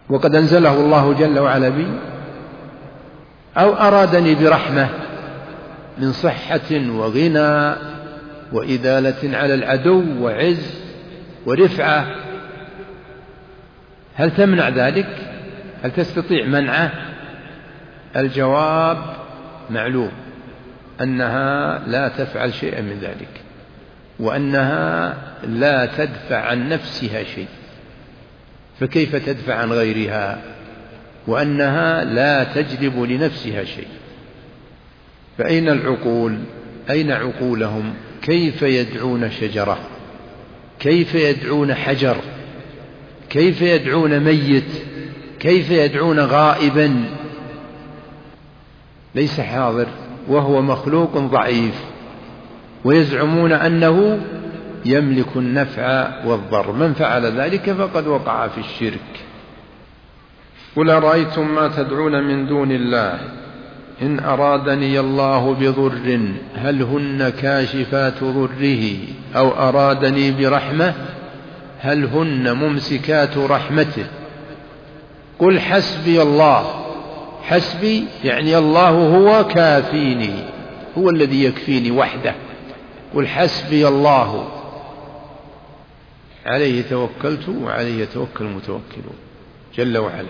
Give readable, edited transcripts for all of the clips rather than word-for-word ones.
وقد أنزله الله جل وعلا بي، أو أرادني برحمة من صحة وغنى وإدالة على العدو وعز ورفعة، هل تمنع ذلك؟ هل تستطيع منعه؟ الجواب معلوم، أنها لا تفعل شيئا من ذلك، وأنها لا تدفع عن نفسها شيء، فكيف تدفع عن غيرها؟ وأنها لا تجلب لنفسها شيء. فأين العقول؟ أين عقولهم؟ كيف يدعون شجرة؟ كيف يدعون حجر؟ كيف يدعون ميت؟ كيف يدعون غائبا ليس حاضر وهو مخلوق ضعيف، ويزعمون أنه يملك النفع والضر؟ من فعل ذلك فقد وقع في الشرك. قل أرأيتم ما تدعون من دون الله إن أرادني الله بضر هل هن كاشفات ضره أو أرادني برحمة هل هن ممسكات رحمته قل حسبي الله. حسبي يعني الله هو كافيني، هو الذي يكفيني وحده. قل حسبي الله عليه توكلت وعليه يتوكل المتوكلون جل وعلا.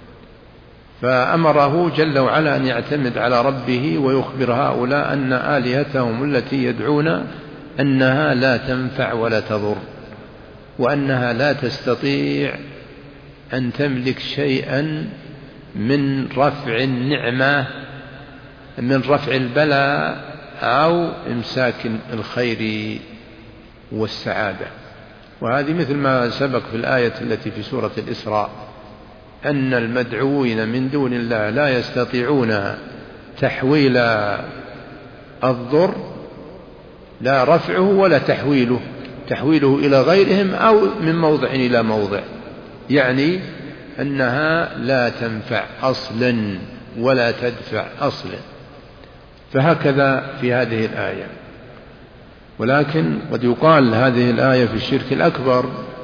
فأمره جل وعلا أن يعتمد على ربه ويخبر هؤلاء أن آلهتهم التي يدعون أنها لا تنفع ولا تضر، وأنها لا تستطيع أن تملك شيئا من رفع النعمة، من رفع البلاء، أو إمساك الخير والسعادة. وهذه مثل ما سبق في الآية التي في سورة الإسراء أن المدعوين من دون الله لا يستطيعون تحويل الضر، لا رفعه ولا تحويله إلى غيرهم أو من موضع إلى موضع، يعني أنها لا تنفع أصلا ولا تدفع أصلا. فهكذا في هذه الآية. ولكن قد يقال هذه الآية في الشرك الأكبر،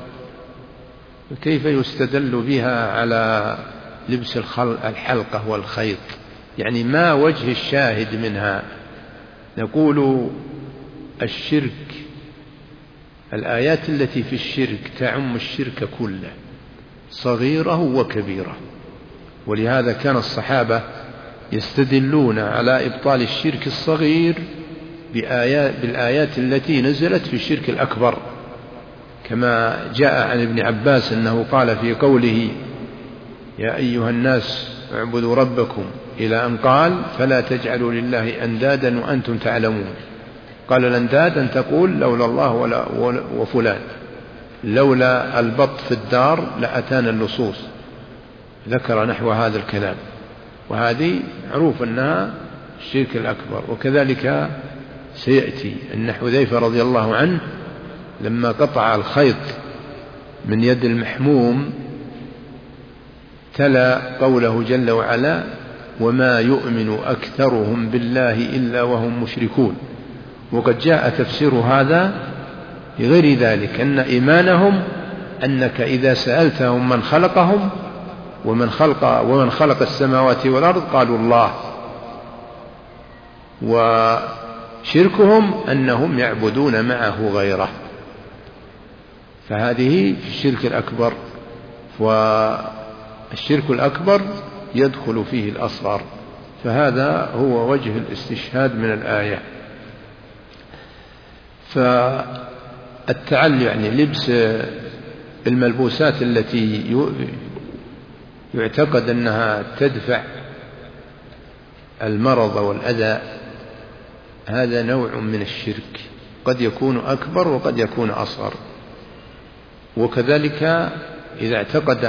كيف يستدل بها على لبس الحلقة والخيط؟ يعني ما وجه الشاهد منها؟ نقول الشرك، الآيات التي في الشرك تعم الشرك كله صغيره وكبيره، ولهذا كان الصحابة يستدلون على إبطال الشرك الصغير بالآيات التي نزلت في الشرك الأكبر، كما جاء عن ابن عباس أنه قال في قوله يا أيها الناس اعبدوا ربكم إلى أن قال فلا تجعلوا لله أندادا وأنتم تعلمون. قال الأنداد أن تقول لولا الله وفلان، لولا البط في الدار لأتانا اللصوص، ذكر نحو هذا الكلام. وهذه معروف أنها الشرك الأكبر. وكذلك سيأتي أن حذيفة رضي الله عنه لما قطع الخيط من يد المحموم تلا قوله جل وعلا وما يؤمن أكثرهم بالله إلا وهم مشركون. وقد جاء تفسير هذا لغير ذلك، أن إيمانهم أنك إذا سألتهم من خلقهم ومن خلق السماوات والأرض قالوا الله، وشركهم أنهم يعبدون معه غيره. فهذه في الشرك الأكبر، والشرك الأكبر يدخل فيه الأصغر. فهذا هو وجه الاستشهاد من الآية. فالتعلم يعني لبس الملبوسات التي يعتقد أنها تدفع المرض والأذى، هذا نوع من الشرك، قد يكون أكبر وقد يكون أصغر. وكذلك إذا اعتقد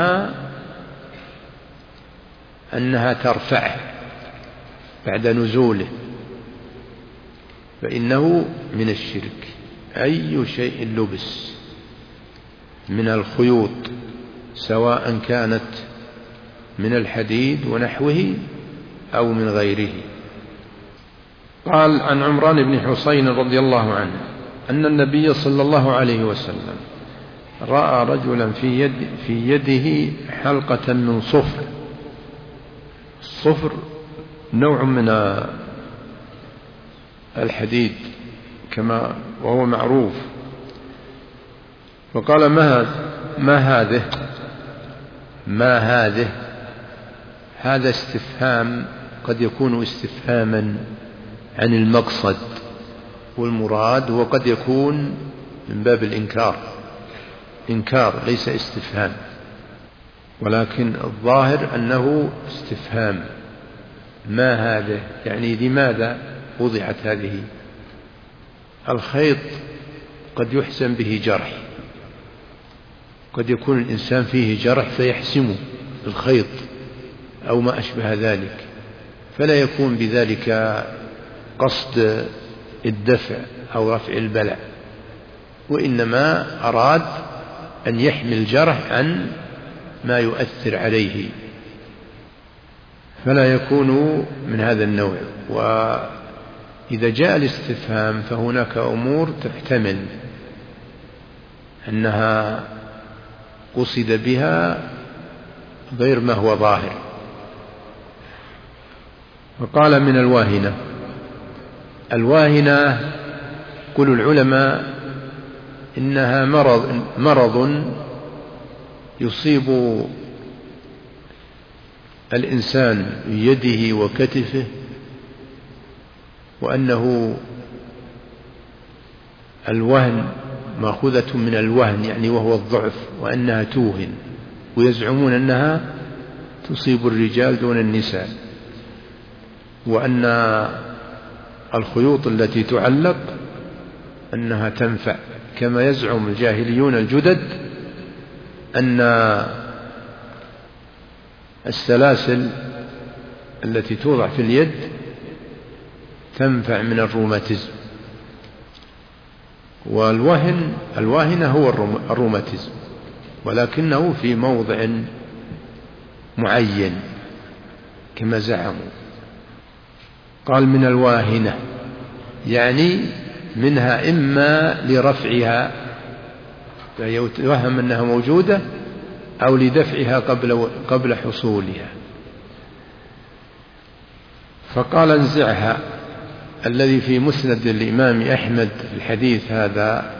أنها ترفعه بعد نزوله فإنه من الشرك. أي شيء لبس من الخيوط سواء كانت من الحديد ونحوه أو من غيره. قال عن عمران بن حسين رضي الله عنه أن النبي صلى الله عليه وسلم رأى رجلا في يده حلقة من صفر. الصفر نوع من الحديد كما وهو معروف. فقال ما هذه؟ هذا استفهام قد يكون استفهاما عن المقصد والمراد، وقد يكون من باب إنكار ليس استفهام، ولكن الظاهر أنه استفهام. ما هذه يعني لماذا وضعت هذه؟ الخيط قد يحسن به جرح، قد يكون الإنسان فيه جرح فيحسمه الخيط أو ما أشبه ذلك، فلا يكون بذلك قصد الدفع أو رفع البلاء، وإنما أراد أن يحمي الجرح عن ما يؤثر عليه، فلا يكون من هذا النوع. وإذا جاء الاستفهام فهناك أمور تحتمل أنها قصد بها غير ما هو ظاهر. وقال من الواهنة قل العلماء إنها مرض يصيب الإنسان بيده وكتفه، وأنه الوهن مأخوذة من الوهن يعني وهو الضعف، وأنها توهن، ويزعمون أنها تصيب الرجال دون النساء، وأن الخيوط التي تعلق أنها تنفع، كما يزعم الجاهليون الجدد أن السلاسل التي توضع في اليد تنفع من الروماتيزم. والواهنة هو الروماتيزم، ولكنه في موضع معين كما زعموا. قال من الواهنة يعني منها إما لرفعها فيتوهم أنها موجودة، أو لدفعها قبل حصولها. فقال انزعها، الذي في مسند الإمام أحمد في الحديث هذا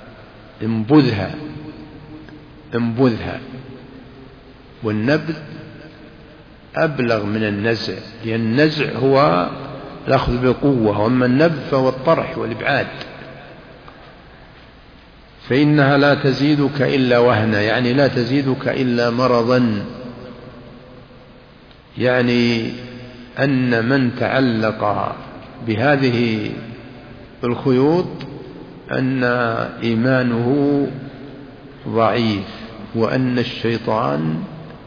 انبذها، والنبذ أبلغ من النزع، لأن النزع هو الأخذ بقوة، وأما النبذ فهو الطرح والإبعاد. فإنها لا تزيدك إلا وهنا، يعني لا تزيدك إلا مرضا، يعني أن من تعلق بهذه الخيوط أن إيمانه ضعيف، وأن الشيطان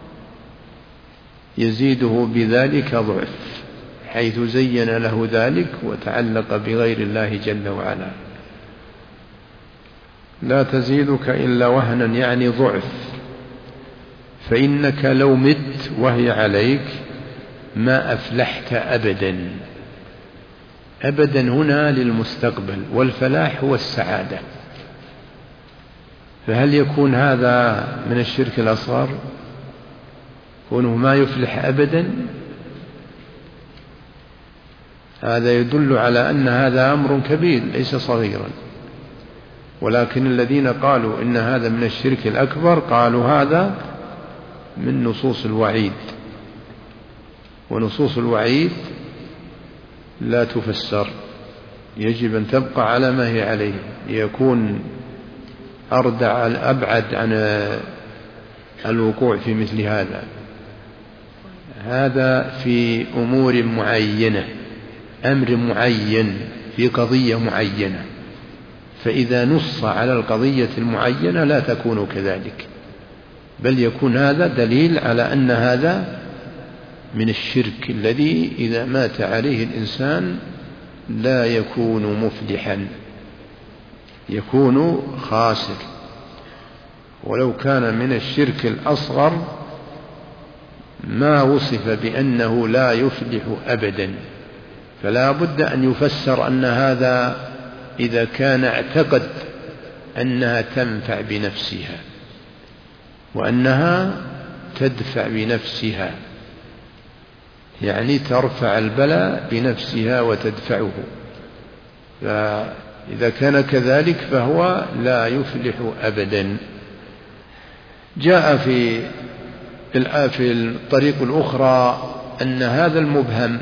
يزيده بذلك ضعف، حيث زين له ذلك وتعلق بغير الله جل وعلا. لا تزيدك إلا وهنا يعني ضعف، فإنك لو مت وهي عليك ما أفلحت أبدا. أبدا هنا للمستقبل، والفلاح هو السعادة. فهل يكون هذا من الشرك الأصغر كونه ما يفلح أبدا؟ هذا يدل على أن هذا أمر كبير ليس صغيرا. ولكن الذين قالوا إن هذا من الشرك الأكبر قالوا هذا من نصوص الوعيد، ونصوص الوعيد لا تفسر، يجب أن تبقى على ما هي عليه، ليكون أبعد عن الوقوع في مثل هذا. هذا في أمور معينة، أمر معين في قضية معينة، فإذا نص على القضية المعينة لا تكون كذلك، بل يكون هذا دليل على أن هذا من الشرك الذي إذا مات عليه الإنسان لا يكون مفلحا، يكون خاسر. ولو كان من الشرك الأصغر ما وصف بأنه لا يفلح أبدا، فلا بد أن يفسر أن هذا إذا كان اعتقد أنها تنفع بنفسها وأنها تدفع بنفسها، يعني ترفع البلاء بنفسها وتدفعه. فإذا كان كذلك فهو لا يفلح أبدا. جاء في الطريق الأخرى أن هذا المبهم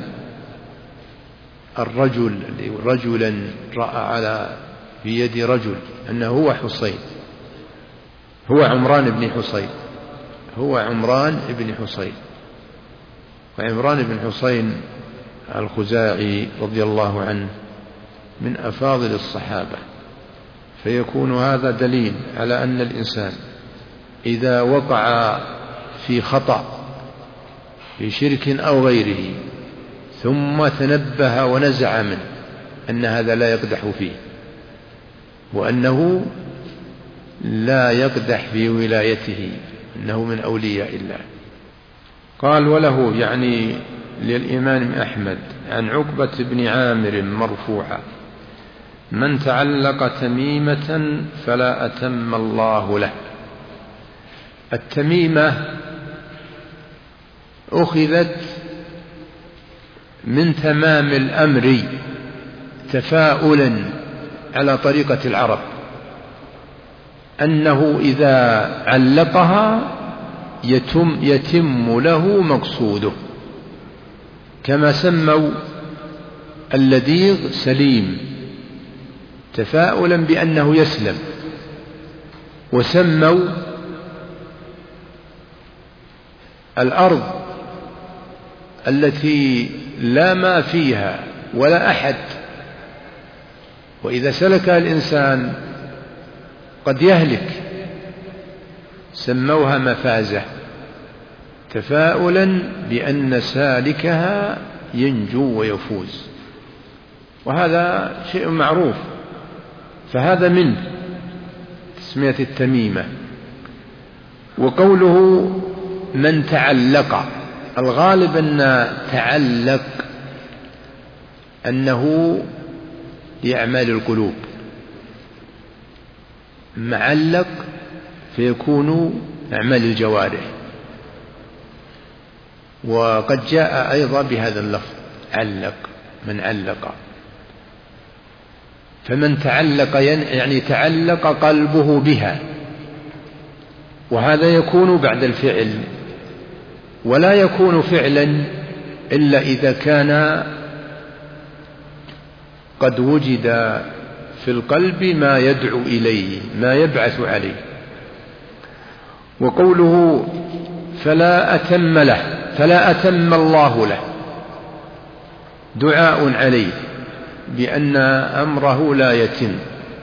الرجل رجلا رأى على في يد رجل أنه هو حسين، هو عمران بن حسين، هو عمران بن حسين، وعمران بن حسين الخزاعي رضي الله عنه من أفاضل الصحابة. فيكون هذا دليل على أن الإنسان إذا وقع في خطأ في شرك أو غيره ثم تنبه ونزع منه أن هذا لا يقدح فيه، وأنه لا يقدح في ولايته، أنه من أولياء الله. قال: وله يعني للإمام أحمد عن عقبة بن عامر مرفوعا: من تعلق تميمة فلا أتم الله له. التميمة أخذت من تمام الأمر تفاؤلا على طريقة العرب، أنه إذا علقها يتم له مقصوده، كما سموا اللديغ سليم تفاؤلا بأنه يسلم، وسموا الأرض التي لا ماء فيها ولا أحد وإذا سلكها الإنسان قد يهلك سموها مفازة، تفاؤلا بأن سالكها ينجو ويفوز، وهذا شيء معروف. فهذا من تسمية التميمة. وقوله من تعلق، الغالب أن تعلق أنه لأعمال القلوب، معلق فيكون أعمال الجوارح. وقد جاء أيضا بهذا اللفظ علق، من علق. فمن تعلق يعني تعلق قلبه بها، وهذا يكون بعد الفعل، ولا يكون فعلا إلا إذا كان قد وجد في القلب ما يدعو إليه، ما يبعث عليه. وقوله فلا أتم له، فلا أتم الله له، دعاء عليه بأن أمره لا يتم،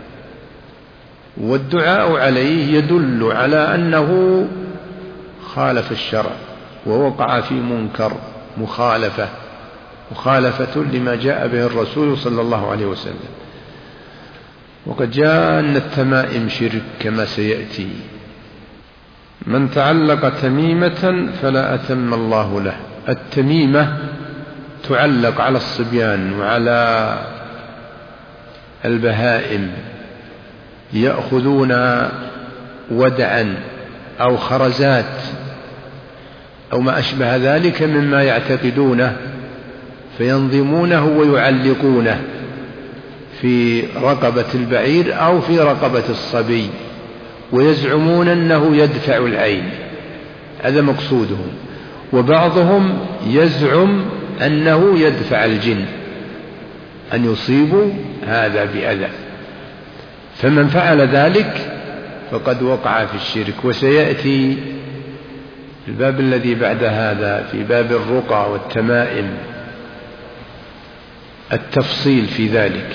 والدعاء عليه يدل على أنه خالف الشرع ووقع في منكر، مخالفة لما جاء به الرسول صلى الله عليه وسلم. وقد جاء أن التمائم شرك كما سيأتي. من تعلق تميمة فلا أتم الله له. التميمة تعلق على الصبيان وعلى البهائم، يأخذون ودعا أو خرزات أو ما أشبه ذلك مما يعتقدونه، فينظمونه ويعلقونه في رقبة البعير أو في رقبة الصبي، ويزعمون أنه يدفع العين، هذا مقصودهم. وبعضهم يزعم أنه يدفع الجن، أن يصيبوا هذا بأذى. فمن فعل ذلك فقد وقع في الشرك. وسيأتي الباب الذي بعد هذا في باب الرقى والتمائم التفصيل في ذلك.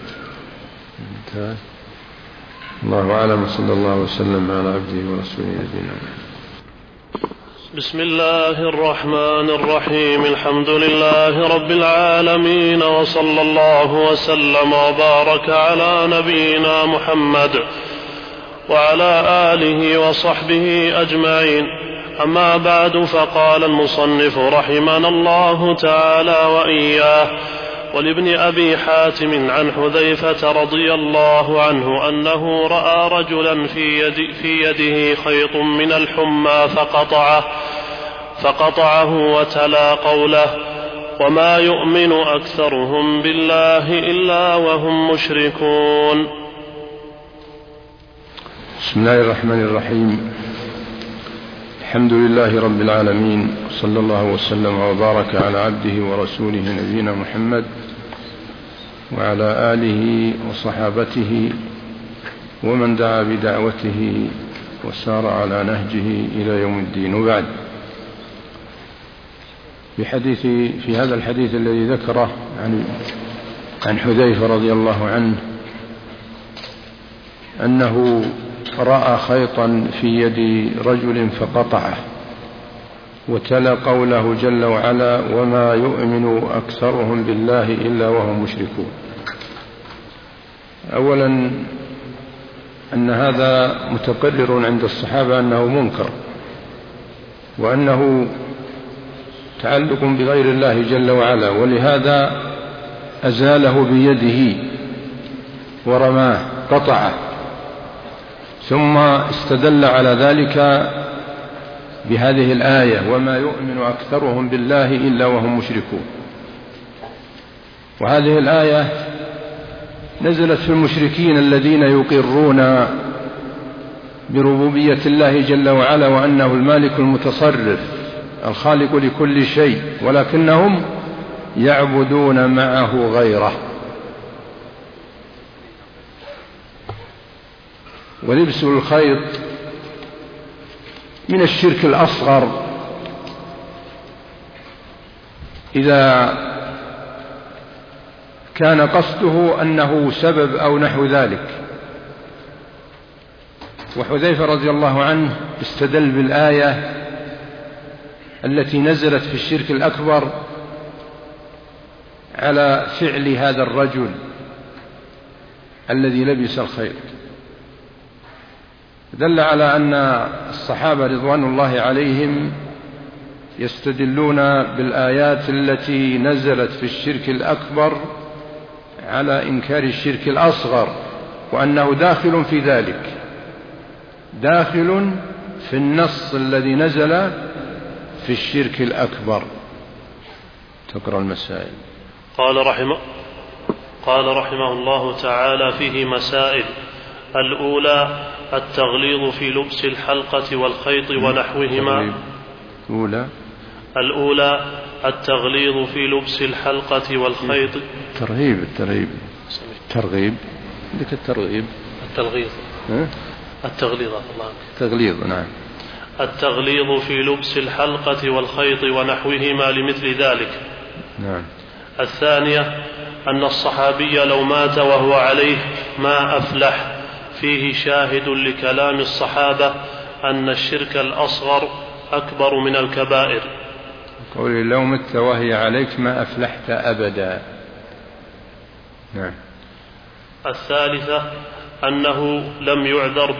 الله أعلم، صلى الله وسلم على عبده ورسوله نبينا محمد. بسم الله الرحمن الرحيم. الحمد لله رب العالمين، وصلى الله وسلم وبارك على نبينا محمد وعلى آله وصحبه أجمعين. أما بعد، فقال المصنف رحمنا الله تعالى وإياه: ولابن أبي حاتم عن حذيفة رضي الله عنه أنه رأى رجلا في يده خيط من الحمى فقطعه وتلا قوله: وما يؤمن أكثرهم بالله إلا وهم مشركون. بسم الله الرحمن الرحيم. الحمد لله رب العالمين، صلى الله وسلم وبارك على عبده ورسوله نبينا محمد وعلى آله وصحابته ومن دعا بدعوته وسار على نهجه إلى يوم الدين. وبعد، في هذا الحديث الذي ذكره عن حذيفة رضي الله عنه أنه رأى خيطا في يد رجل فقطعه، وتلا قوله جل وعلا: وما يؤمن أكثرهم بالله إلا وهم مشركون. أولا، أن هذا متقرر عند الصحابة أنه منكر، وأنه تعلق بغير الله جل وعلا، ولهذا أزاله بيده ورماه، قطعه، ثم استدل على ذلك بهذه الآية: وما يؤمن أكثرهم بالله إلا وهم مشركون. وهذه الآية نزلت في المشركين الذين يقرون بربوبية الله جل وعلا وأنه المالك المتصرف الخالق لكل شيء، ولكنهم يعبدون معه غيره. ولبس الخيط من الشرك الأصغر إذا كان قصده أنه سبب أو نحو ذلك. وحذيفة رضي الله عنه استدل بالآية التي نزلت في الشرك الأكبر على فعل هذا الرجل الذي لبس الخيط، دل على أن الصحابة رضوان الله عليهم يستدلون بالآيات التي نزلت في الشرك الأكبر على إنكار الشرك الأصغر، وأنه داخل في ذلك، داخل في النص الذي نزل في الشرك الأكبر. تقرأ المسائل. قال رحمه الله تعالى: فيه مسائل. الأولى: التغليظ في لبس الحلقة والخيط ونحوهما. الأولى: التغليظ في لبس الحلقة والخيط. ترغيب عندك التغليظ. التغليظ، نعم. التغليظ في لبس الحلقة والخيط ونحوهما لمثل ذلك. نعم. الثانية: أن الصحابي لو مات وهو عليه ما أفلح. فيه شاهد لكلام الصحابة أن الشرك الأصغر أكبر من الكبائر. قولي: لو مت وهي عليك ما أفلحت أبدا. نعم. الثالثة: أنه لم يعذر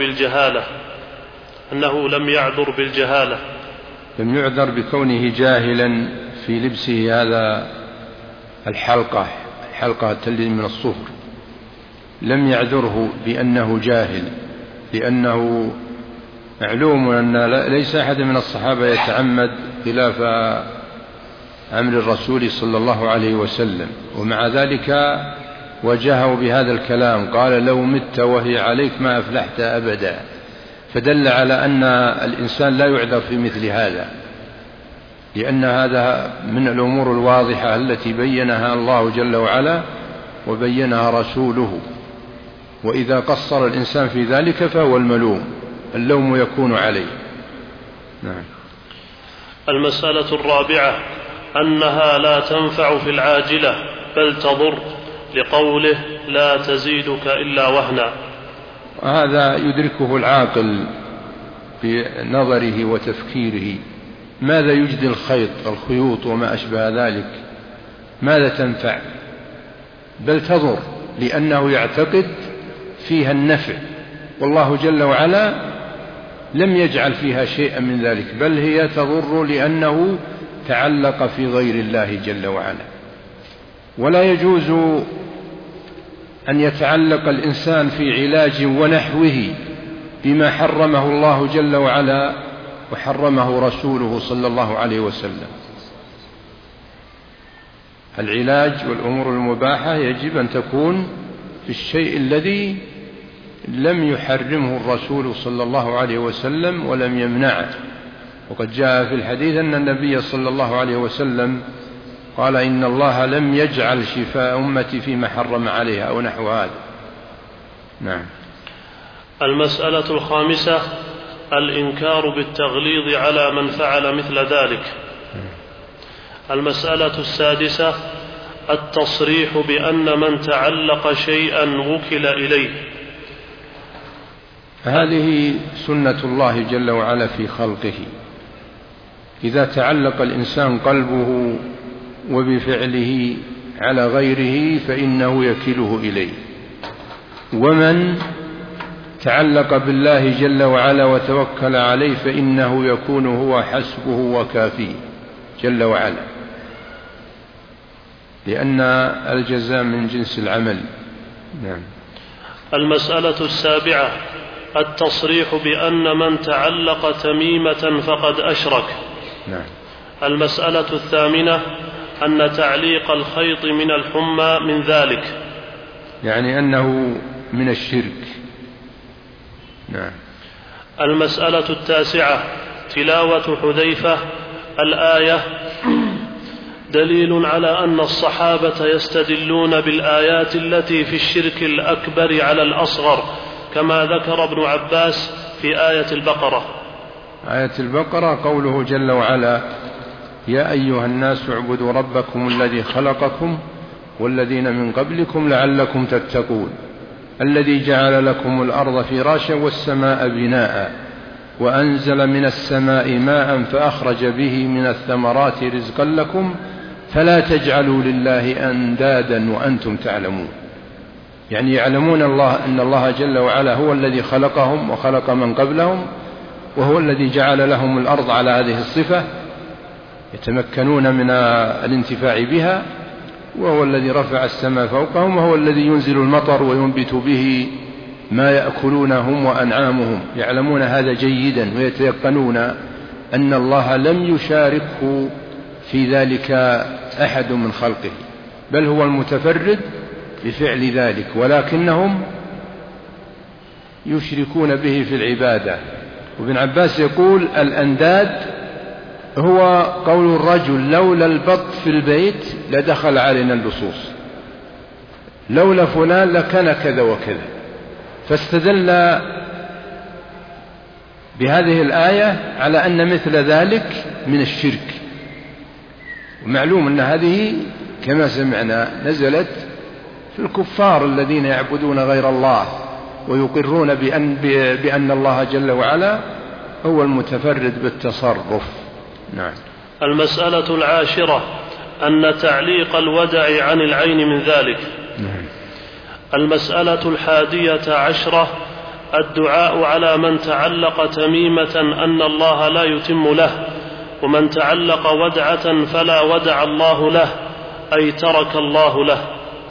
بالجهالة. لم يعذر بكونه جاهلا في لبسه هذا الحلقة التي من الصهر، لم يعذره بأنه جاهل، لأنه معلوم أن ليس أحد من الصحابة يتعمد خلاف أمر الرسول صلى الله عليه وسلم، ومع ذلك وجهه بهذا الكلام، قال: لو مت وهي عليك ما أفلحت أبدا. فدل على أن الإنسان لا يعذر في مثل هذا، لأن هذا من الأمور الواضحة التي بينها الله جل وعلا وبينها رسوله، وإذا قصر الإنسان في ذلك فهو الملوم، اللوم يكون عليه. نعم. المسألة الرابعة: أنها لا تنفع في العاجلة بل تضر، لقوله: لا تزيدك إلا وهنا. وهذا يدركه العاقل بنظره وتفكيره. ماذا يجدي الخيوط وما أشبه ذلك؟ ماذا تنفع؟ بل تضر، لأنه يعتقد فيها النفع، والله جل وعلا لم يجعل فيها شيئا من ذلك، بل هي تضر لأنه تعلق في غير الله جل وعلا. ولا يجوز أن يتعلق الإنسان في علاج ونحوه بما حرمه الله جل وعلا وحرمه رسوله صلى الله عليه وسلم. العلاج والأمور المباحة يجب أن تكون في الشيء الذي لم يحرمه الرسول صلى الله عليه وسلم ولم يمنعه. وقد جاء في الحديث أن النبي صلى الله عليه وسلم قال إن الله لم يجعل شفاء أمتي فيما حرم عليها أو نحو هذا. نعم. المسألة الخامسة الإنكار بالتغليظ على من فعل مثل ذلك. المسألة السادسة التصريح بأن من تعلق شيئا وكل إليه. هذه سنة الله جل وعلا في خلقه، إذا تعلق الإنسان قلبه وبفعله على غيره فإنه يكله إليه، ومن تعلق بالله جل وعلا وتوكل عليه فإنه يكون هو حسبه وكافيه جل وعلا، لأن الجزاء من جنس العمل. نعم. المسألة السابعة التصريح بأن من تعلق تميمة فقد أشرك. نعم. المسألة الثامنة أن تعليق الخيط من الحمى من ذلك، يعني أنه من الشرك. نعم. المسألة التاسعة تلاوة حذيفة الآية دليل على أن الصحابة يستدلون بالآيات التي في الشرك الأكبر على الأصغر، كما ذكر ابن عباس في آية البقرة. آية البقرة قوله جل وعلا يا أيها الناس اعبدوا ربكم الذي خلقكم والذين من قبلكم لعلكم تتقون الذي جعل لكم الأرض فراشا والسماء بناء وأنزل من السماء ماء فأخرج به من الثمرات رزقا لكم فلا تجعلوا لله أندادا وأنتم تعلمون. يعني يعلمون الله أن الله جل وعلا هو الذي خلقهم وخلق من قبلهم، وهو الذي جعل لهم الأرض على هذه الصفة يتمكنون من الانتفاع بها، وهو الذي رفع السماء فوقهم، وهو الذي ينزل المطر وينبت به ما يأكلون هم وأنعامهم. يعلمون هذا جيدا ويتيقنون أن الله لم يشاركه في ذلك أحد من خلقه، بل هو المتفرد بفعل ذلك، ولكنهم يشركون به في العبادة. وابن عباس يقول الأنداد هو قول الرجل لولا البط في البيت لدخل علينا اللصوص، لولا فلان لكان كذا وكذا. فاستدل بهذه الآية على أن مثل ذلك من الشرك. ومعلوم أن هذه كما سمعنا نزلت في الكفار الذين يعبدون غير الله ويقرون بأن الله جل وعلا هو المتفرد بالتصرف. نعم. المسألة العاشرة أن تعليق الودع عن العين من ذلك. نعم. المسألة الحادية عشرة الدعاء على من تعلق تميمة أن الله لا يتم له، ومن تعلق ودعة فلا ودع الله له، أي ترك الله له.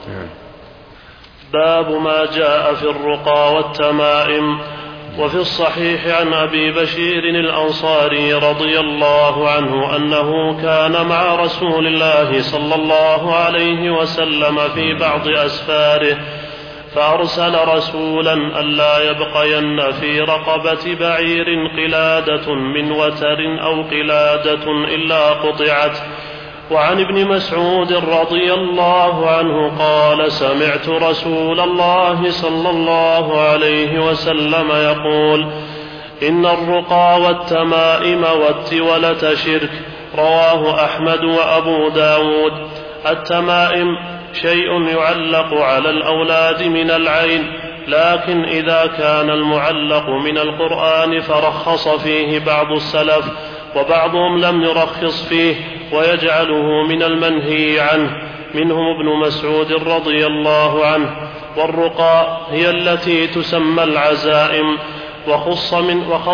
باب ما جاء في الرقى والتمائم. وفي الصحيح عن أبي بشير الأنصاري رضي الله عنه أنه كان مع رسول الله صلى الله عليه وسلم في بعض أسفاره، فأرسل رسولا ألا يبقين في رقبة بعير قلادة من وتر أو قلادة إلا قطعت. وعن ابن مسعود رضي الله عنه قال سمعت رسول الله صلى الله عليه وسلم يقول إن الرقى والتمائم والتولة شرك. رواه أحمد وأبو داود. التمائم شيء يعلق على الأولاد من العين، لكن إذا كان المعلق من القرآن فرخص فيه بعض السلف، وبعضهم لم يرخص فيه ويجعله من المنهي عنه، منهم ابن مسعود رضي الله عنه. والرقى هي التي تسمى العزائم،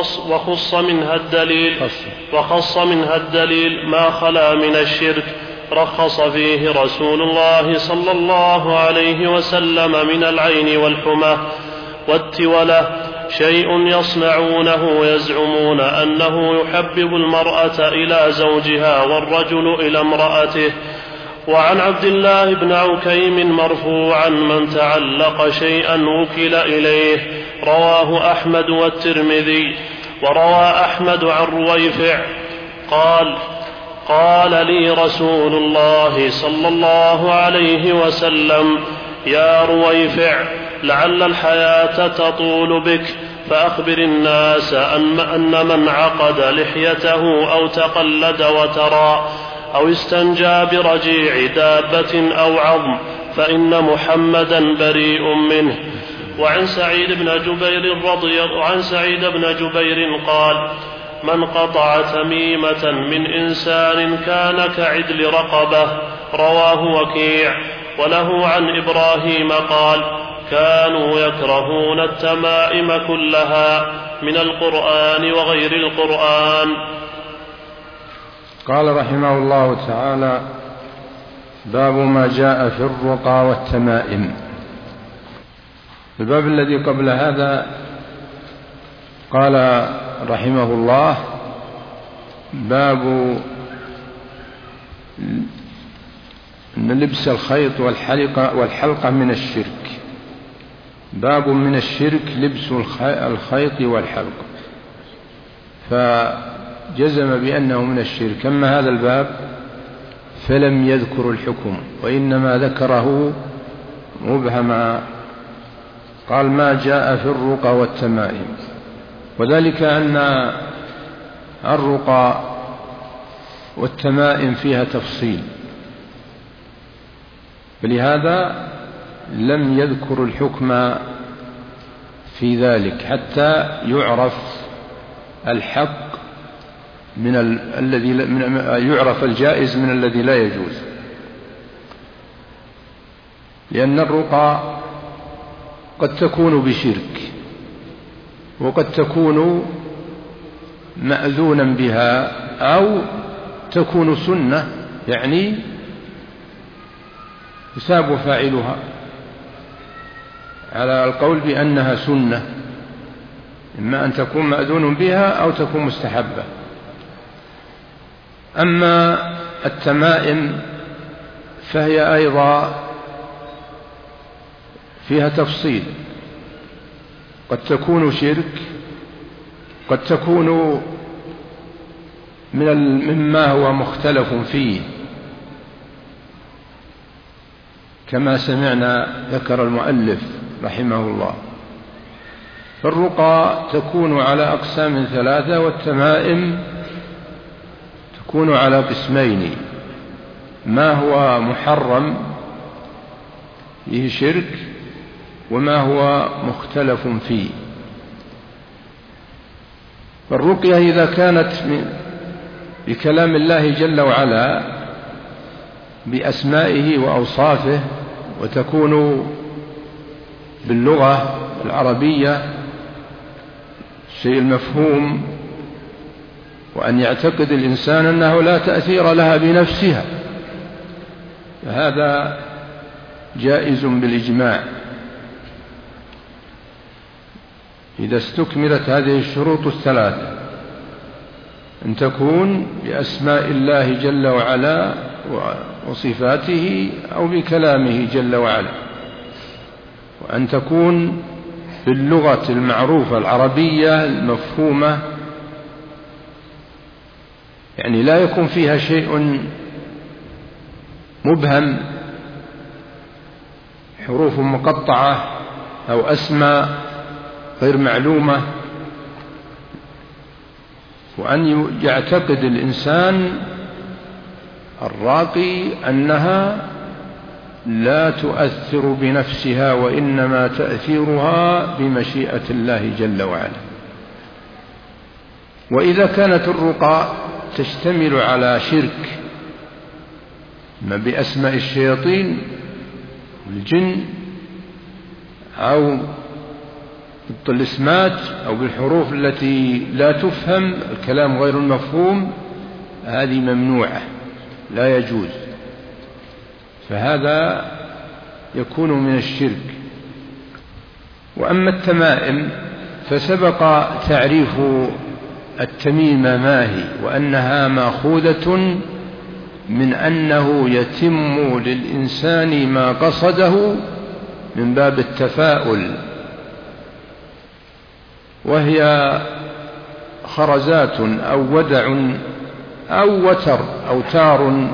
وخص منها الدليل ما خلا من الشرك. رخص فيه رسول الله صلى الله عليه وسلم من العين والحمى والتولة شيء يصنعونه يزعمون أنه يحبب المرأة إلى زوجها والرجل إلى امرأته. وعن عبد الله بن عكيم مرفوعا: من تعلق شيئا وكل إليه. رواه أحمد والترمذي. وروى أحمد عن رويفع قال لي رسول الله صلى الله عليه وسلم: يا رويفع، لعل الحياة تطول بك، فأخبر الناس أن من عقد لحيته أو تقلد وترى أو استنجى برجيع دابة أو عظم فإن محمدا بريء منه. وعن سعيد بن جبير قال: من قطع تميمة من إنسان كان كعدل رقبة. رواه وكيع. وله عن إبراهيم قال: كانوا يكرهون التمائم كلها من القرآن وغير القرآن. قال رحمه الله تعالى: باب ما جاء في الرقى والتمائم. الباب الذي قبل هذا قال رحمه الله: باب أن لبس الخيط والحلقة من الشرك. باب من الشرك لبس الخيط والحلقة، فجزم بأنه من الشرك. أما هذا الباب فلم يذكر الحكم، وإنما ذكره مبهما. قال: ما جاء في الرقى والتمائم. وذلك أن الرقى والتمائم فيها تفصيل، فلهذا لم يذكر الحكم في ذلك حتى يعرف الحق من الذي يعرف الجائز من الذي لا يجوز. لأن الرقى قد تكون بشرك، وقد تكون مأذونا بها، أو تكون سنة، يعني يثاب فاعلها على القول بأنها سنة، إما أن تكون مأذون بها أو تكون مستحبة. أما التمائم فهي أيضا فيها تفصيل، قد تكون شرك، قد تكون مما هو مختلف فيه، كما سمعنا ذكر المؤلف رحمه الله. فالرقى تكون على أقسام ثلاثة، والتمائم تكون على قسمين: ما هو محرم فيه شرك، وما هو مختلف فيه. فالرقية إذا كانت بكلام الله جل وعلا بأسمائه وأوصافه، وتكون باللغة العربية الشيء المفهوم، وأن يعتقد الإنسان أنه لا تأثير لها بنفسها، فهذا جائز بالإجماع إذا استكملت هذه الشروط الثلاثة: أن تكون بأسماء الله جل وعلا وصفاته أو بكلامه جل وعلا، وأن تكون باللغة المعروفة العربية المفهومة، يعني لا يكون فيها شيء مبهم، حروف مقطعة أو أسماء غير معلومة. وأن يعتقد الإنسان الراقي أنها لا تؤثر بنفسها، وإنما تأثيرها بمشيئة الله جل وعلا. وإذا كانت الرقى تشتمل على شرك، ما بأسماء الشياطين والجن، أو بالطلسمات، أو بالحروف التي لا تفهم، الكلام غير المفهوم، هذه ممنوعة لا يجوز. فهذا يكون من الشرك. وأما التمائم فسبق تعريف التميمة ما هي، وأنها مأخوذة من أنه يتم للإنسان ما قصده من باب التفاؤل، وهي خرزات أو ودع أو أوتار،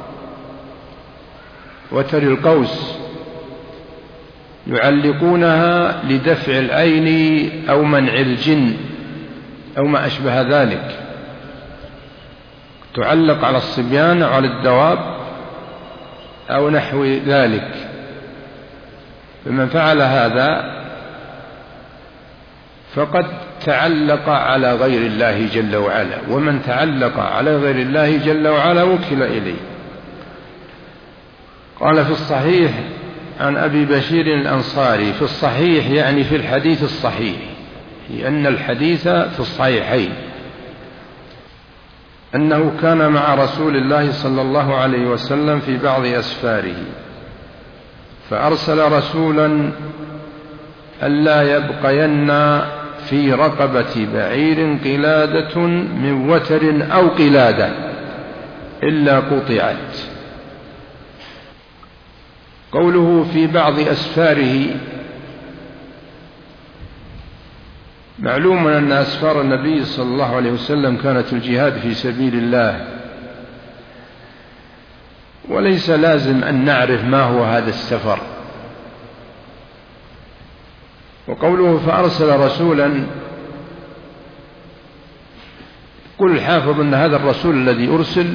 وتر القوس، يعلقونها لدفع العين أو منع الجن أو ما أشبه ذلك، تعلق على الصبيان أو على الدواب أو نحو ذلك. فمن فعل هذا فقد تعلق على غير الله جل وعلا، ومن تعلق على غير الله جل وعلا وكل إليه. قال في الصحيح عن أبي بشير الأنصاري، في الصحيح يعني في الحديث الصحيح، لأن الحديث في الصحيحين، أنه كان مع رسول الله صلى الله عليه وسلم في بعض أسفاره، فأرسل رسولا ألا يبقين في رقبة بعير قلادة من وتر أو قلادة إلا قطعت. قوله في بعض أسفاره، معلوم أن أسفار النبي صلى الله عليه وسلم كانت الجهاد في سبيل الله، وليس لازم أن نعرف ما هو هذا السفر. وقوله فأرسل رسولا، قل الحافظ أن هذا الرسول الذي أرسل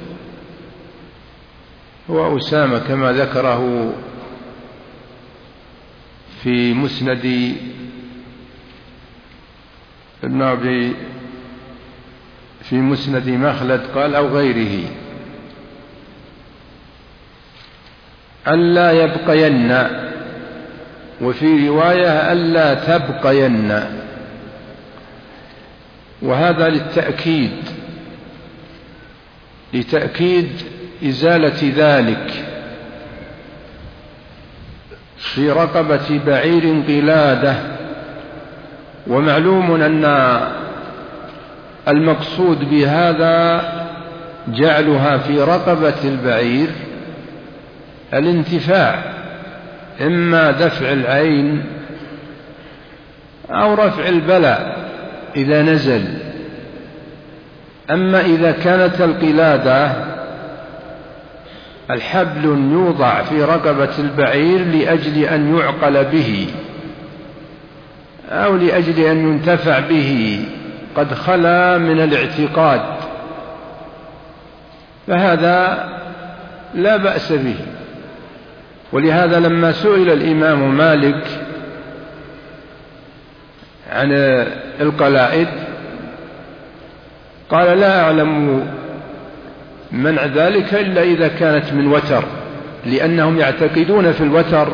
هو أسامة، كما ذكره في مسند ابن أبي في مسند مخلد قال أو غيره ألا يبقين، وفي رواية ألا تبقين، وهذا لتأكيد إزالة ذلك في رقبة بعير قلادة. ومعلوم أن المقصود بهذا جعلها في رقبة البعير الانتفاع، إما دفع العين أو رفع البلاء إذا نزل. أما إذا كانت القلادة الحبل يوضع في رقبة البعير لأجل أن يعقل به أو لأجل أن ينتفع به، قد خلا من الاعتقاد، فهذا لا بأس به. ولهذا لما سئل الإمام مالك عن القلائد قال لا أعلم منع ذلك إلا إذا كانت من وتر، لأنهم يعتقدون في الوتر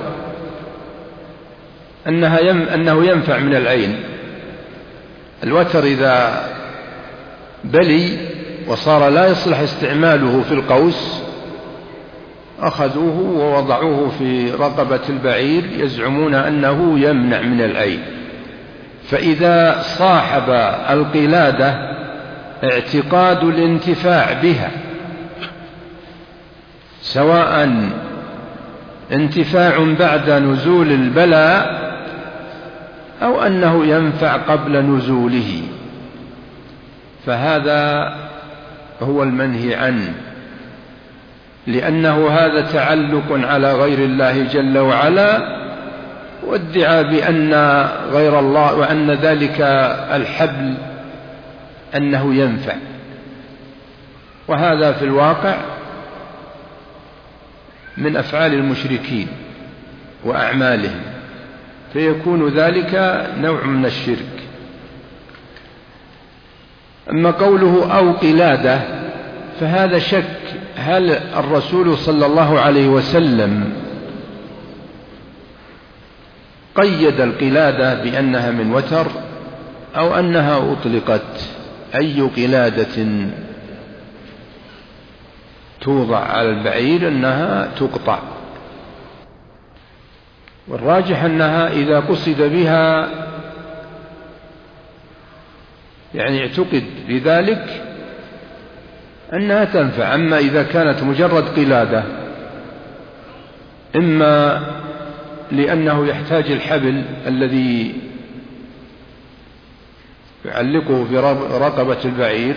أنه ينفع من العين. الوتر إذا بلي وصار لا يصلح استعماله في القوس أخذوه ووضعوه في رقبة البعير يزعمون أنه يمنع من العين. فإذا صاحب القلادة اعتقاد الانتفاع بها، سواء انتفاع بعد نزول البلاء أو أنه ينفع قبل نزوله، فهذا هو المنهي عنه، لأنه هذا تعلق على غير الله جل وعلا، وادعى بأن غير الله وأن ذلك الحبل أنه ينفع، وهذا في الواقع من أفعال المشركين وأعمالهم، فيكون ذلك نوع من الشرك. أما قوله أو قلادة فهذا شك، هل الرسول صلى الله عليه وسلم قيد القلادة بأنها من وتر أو أنها أطلقت؟ أي قلادة توضع على البعير أنها تقطع، والراجح أنها إذا قصد بها يعني اعتقد بذلك أنها تنفع. أما إذا كانت مجرد قلادة، إما لأنه يحتاج الحبل الذي يعلقه في رقبة البعير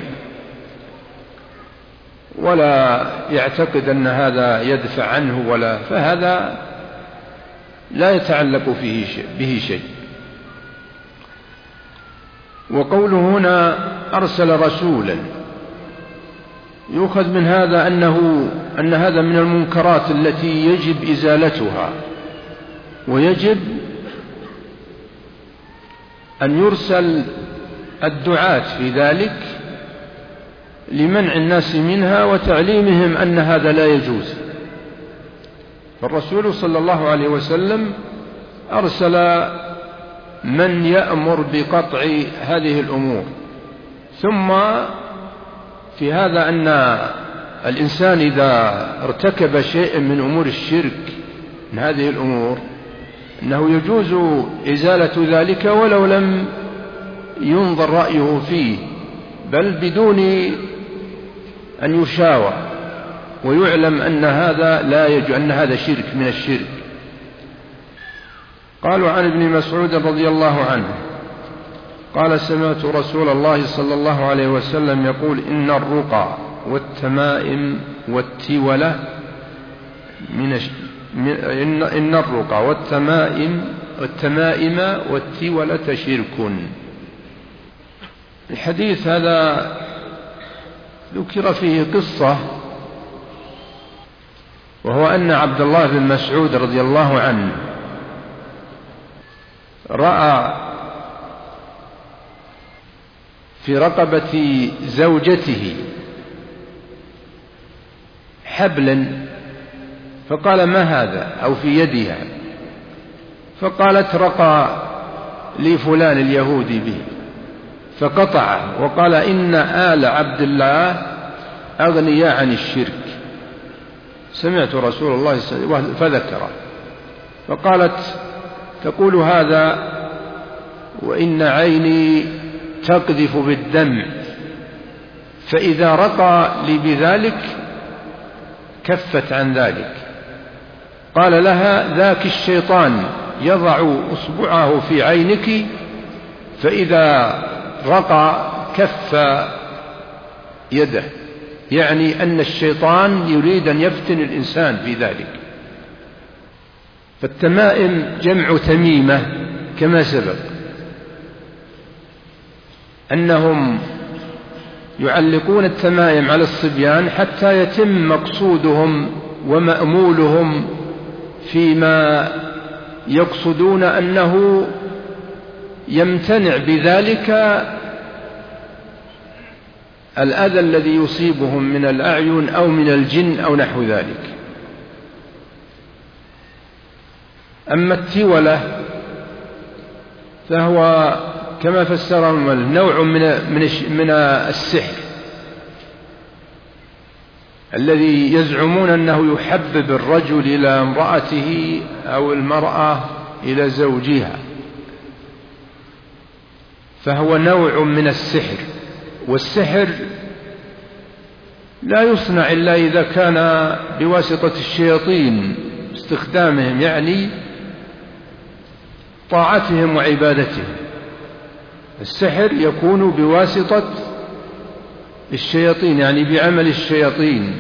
ولا يعتقد أن هذا يدفع عنه ولا، فهذا لا يتعلق به شيء. وقوله هنا أرسل رسولا، يؤخذ من هذا أن هذا من المنكرات التي يجب إزالتها، ويجب أن يرسل الدعاة في ذلك لمنع الناس منها وتعليمهم أن هذا لا يجوز. فالرسول صلى الله عليه وسلم أرسل من يأمر بقطع هذه الأمور. ثم في هذا أن الإنسان إذا ارتكب شيء من أمور الشرك من هذه الأمور أنه يجوز إزالة ذلك ولو لم ينظر رأيه فيه، بل بدون أن يشاور ويعلم أن هذا لا يجوز، أن هذا شرك من الشرك. قالوا عن ابن مسعود رضي الله عنه قال: سمعت رسول الله صلى الله عليه وسلم يقول: إن الرقى والتمائم والتولة إن الرقى والتمائم والتولة شرك. الحديث هذا ذكر فيه قصة، وهو أن عبد الله بن مسعود رضي الله عنه رأى في رقبة زوجته حبلا، فقال: ما هذا؟ أو في يدها، فقالت: رقى لي فلان اليهودي به، فقطعه وقال: إن آل عبد الله أغنياء عن الشرك. سمعت رسول الله صلى الله عليه وسلم فذكره، فقالت: تقول هذا وإن عيني تقذف بالدمع، فإذا رقى لي بذلك كفت عن ذلك. قال لها: ذاك الشيطان يضع أصبعه في عينك، فإذا رقى كف يده، يعني أن الشيطان يريد أن يفتن الإنسان في ذلك. فالتمائم جمع تميمة كما سبق، أنهم يعلقون التمائم على الصبيان حتى يتم مقصودهم ومأمولهم فيما يقصدون أنه يمتنع بذلك الأذى الذي يصيبهم من الأعين أو من الجن أو نحو ذلك. أما التولة فهو كما فسره نوع من السحر الذي يزعمون أنه يحبب الرجل إلى امرأته أو المرأة إلى زوجها، فهو نوع من السحر. والسحر لا يصنع إلا إذا كان بواسطة الشياطين استخدامهم، يعني طاعتهم وعبادتهم. السحر يكون بواسطة الشياطين، يعني بعمل الشياطين،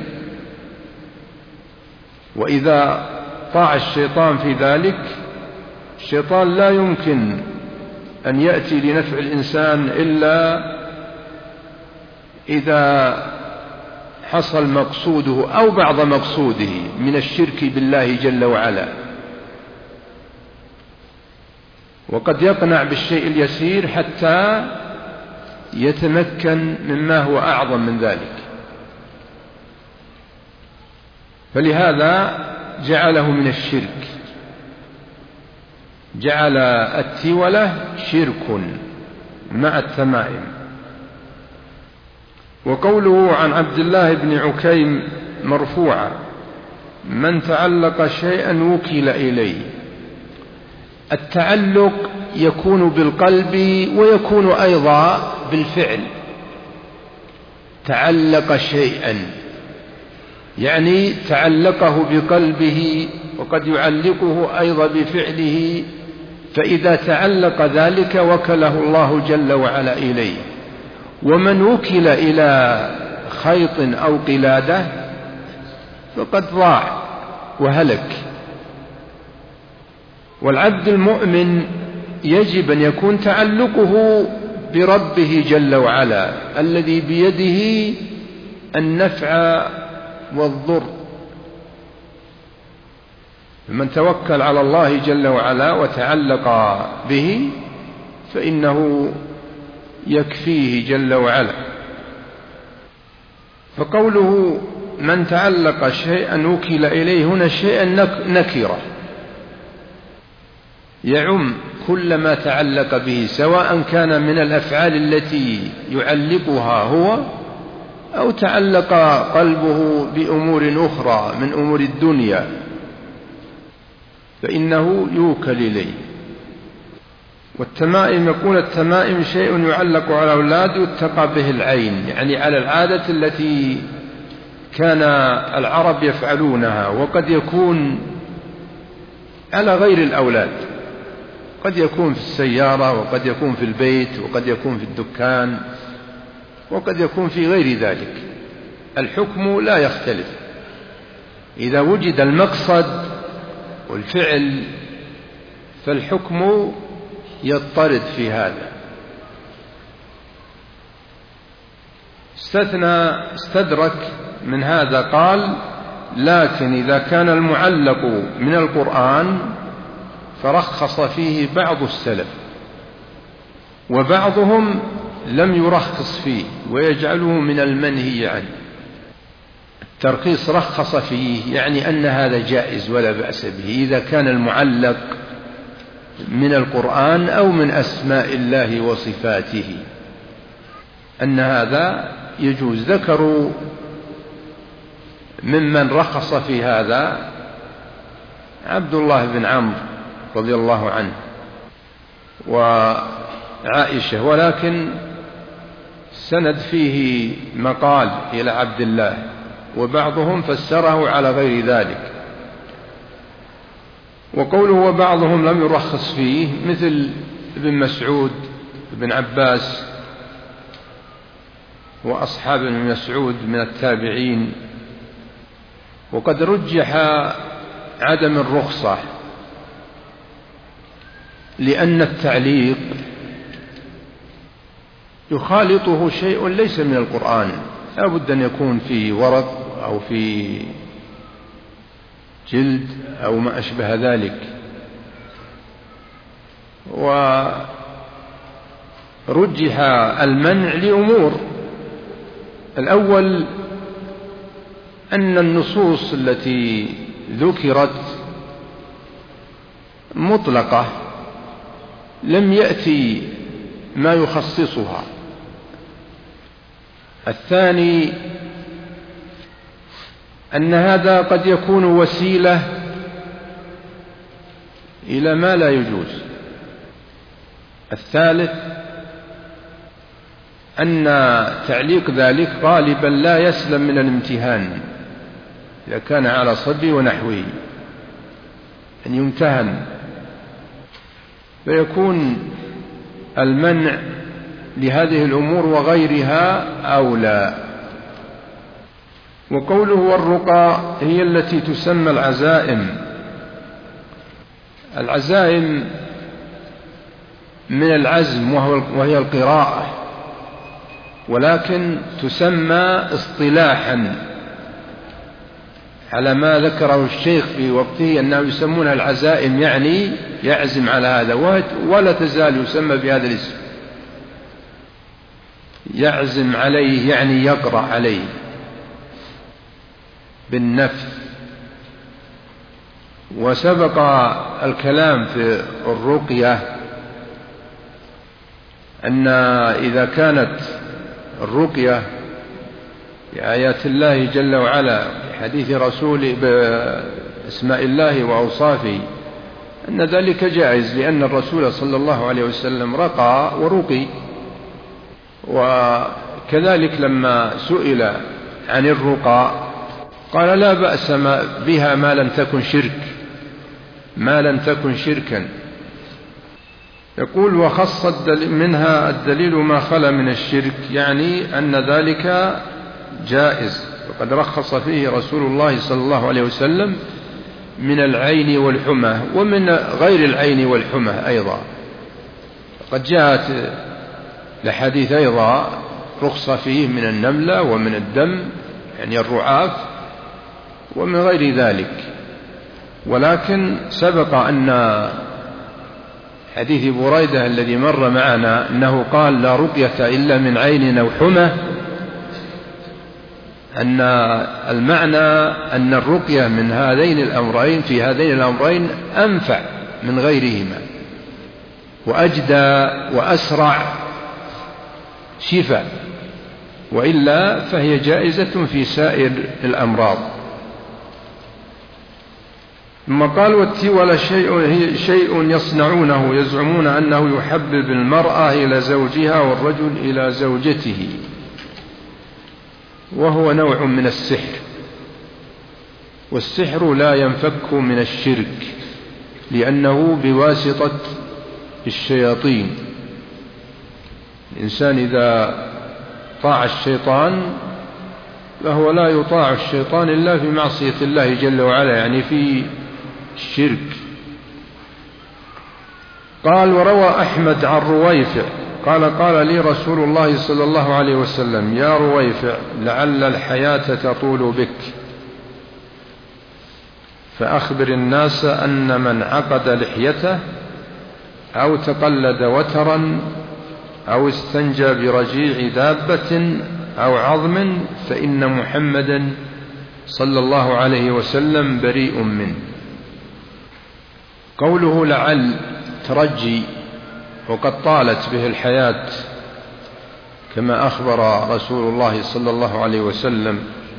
وإذا طاع الشيطان في ذلك، الشيطان لا يمكن أن يأتي لنفع الإنسان إلا إذا حصل مقصوده أو بعض مقصوده من الشرك بالله جل وعلا. وقد يقنع بالشيء اليسير حتى يتمكن مما هو أعظم من ذلك، فلهذا جعله من الشرك، جعل التولة شرك مع التمائم. وقوله عن عبد الله بن عكيم مرفوعة: من تعلق شيئا وكل إليه. التعلق يكون بالقلب ويكون أيضا بالفعل. تعلق شيئا يعني تعلقه بقلبه، وقد يعلقه أيضا بفعله، فإذا تعلق ذلك وكله الله جل وعلا إليه. ومن وكل إلى خيط أو قلادة فقد ضاع وهلك. والعبد المؤمن يجب أن يكون تعلقه بربه جل وعلا الذي بيده النفع والضر. من توكل على الله جل وعلا وتعلق به فإنه يكفيه جل وعلا. فقوله من تعلق شيئا وكل إليه هنا شيئا نكرة يعم كل ما تعلق به، سواء كان من الأفعال التي يعلقها هو أو تعلق قلبه بأمور أخرى من أمور الدنيا فإنه يوكل إليه. والتمائم، يقول التمائم شيء يعلق على الأولاد يتقى به العين، يعني على العادة التي كان العرب يفعلونها، وقد يكون على غير الأولاد، قد يكون في السيارة، وقد يكون في البيت، وقد يكون في الدكان، وقد يكون في غير ذلك. الحكم لا يختلف إذا وجد المقصد والفعل، فالحكم يضطرد في هذا. استدرك من هذا قال: لكن إذا كان المعلق من القرآن فرخص فيه بعض السلف، وبعضهم لم يرخص فيه ويجعله من المنهي عنه. الترخيص رخص فيه يعني أن هذا جائز ولا بأس به إذا كان المعلق من القرآن أو من أسماء الله وصفاته، أن هذا يجوز. ذكروا ممن رخص في هذا عبد الله بن عمرو رضي الله عنه وعائشة، ولكن سند فيه مقال إلى عبد الله، وبعضهم فسره على غير ذلك. وقوله وبعضهم لم يرخص فيه مثل ابن مسعود، ابن عباس، وأصحاب ابن مسعود من التابعين. وقد رجح عدم الرخصة لأن التعليق يخالطه شيء ليس من القرآن، لا بد أن يكون في ورق أو في جلد أو ما أشبه ذلك. ورجح المنع لأمور: الأول أن النصوص التي ذكرت مطلقة لم يأتي ما يخصصها. الثاني أن هذا قد يكون وسيلة إلى ما لا يجوز. الثالث أن تعليق ذلك غالبا لا يسلم من الامتهان إذا كان على صبي ونحوه، أن يمتهن، فيكون المنع لهذه الأمور وغيرها أولى. وقوله والرقى هي التي تسمى العزائم. العزائم من العزم وهي القراءة، ولكن تسمى اصطلاحا على ما ذكره الشيخ في وقته أنه يسمونها العزائم، يعني يعزم على هذا، ولا تزال يسمى بهذا الاسم. يعزم عليه يعني يقرأ عليه بالنفس. وسبق الكلام في الرقية أن إذا كانت الرقية بآيات الله جل وعلا حديث رسول بأسماء الله وأوصافه أن ذلك جائز، لأن الرسول صلى الله عليه وسلم رقى ورقي. وكذلك لما سئل عن الرقى قال لا بأس بها ما لم تكن شرك، ما لم تكن شركا. يقول وخص منها الدليل ما خلا من الشرك، يعني أن ذلك جائز، وقد رخص فيه رسول الله صلى الله عليه وسلم من العين والحمى ومن غير العين والحمى أيضا. قد جاءت الحديث أيضا رخصة فيه من النملة ومن الدم يعني الرعاف ومن غير ذلك. ولكن سبق أن حديث بريدة الذي مر معنا أنه قال لا رقية إلا من عين أو حمى، أن المعنى أن الرقية من هذين الأمرين في هذين الأمرين أنفع من غيرهما وأجدى وأسرع شفاء، وإلا فهي جائزة في سائر الأمراض. ثم قال والتولى شيء يصنعونه يزعمون أنه يحبب المرأة إلى زوجها والرجل إلى زوجته، وهو نوع من السحر، والسحر لا ينفك من الشرك لأنه بواسطة الشياطين. الإنسان إذا طاع الشيطان فهو لا يطاع الشيطان إلا في معصية الله جل وعلا، يعني في الشرك. قال وروى أحمد عن رويفع قال لي رسول الله صلى الله عليه وسلم يا رويفع لعل الحياة تطول بك، فأخبر الناس أن من عقد لحيته أو تقلد وترا أو استنجى برجيع دابة أو عظم فإن محمدا صلى الله عليه وسلم بريء منه. قوله لعل ترجي، وقد طالت به الحياة كما أخبر رسول الله صلى الله عليه وسلم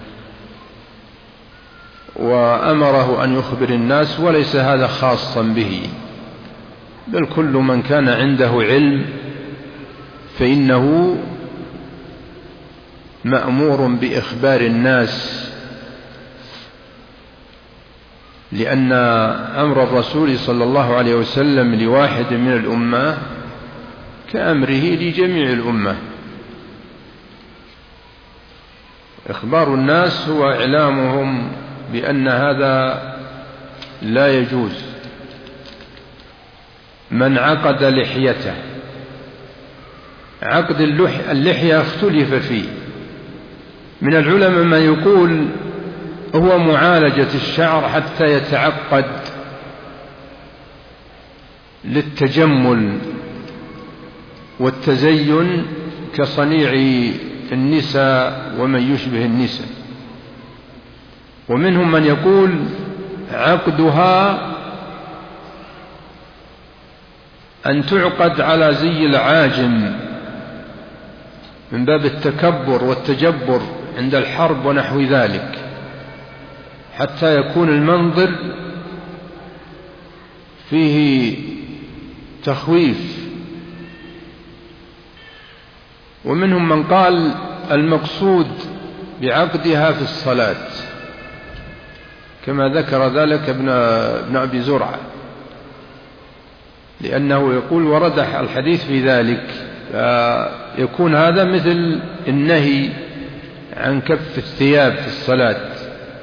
وأمره أن يخبر الناس، وليس هذا خاصا به، بل كل من كان عنده علم فإنه مأمور بإخبار الناس، لأن أمر الرسول صلى الله عليه وسلم لواحد من الأمة كأمره لجميع الأمة. إخبار الناس هو إعلامهم بأن هذا لا يجوز. من عقد لحيته، عقد اللحية اختلف فيه، من العلماء من يقول هو معالجة الشعر حتى يتعقد للتجمل والتزين كصنيع النساء ومن يشبه النساء، ومنهم من يقول عقدها أن تعقد على زي العاجم من باب التكبر والتجبر عند الحرب ونحو ذلك، حتى يكون المنظر فيه تخويف. ومنهم من قال المقصود بعقدها في الصلاة، كما ذكر ذلك ابن أبي زرعة، لأنه يقول ورد الحديث في ذلك، فيكون هذا مثل النهي عن كف الثياب في الصلاة.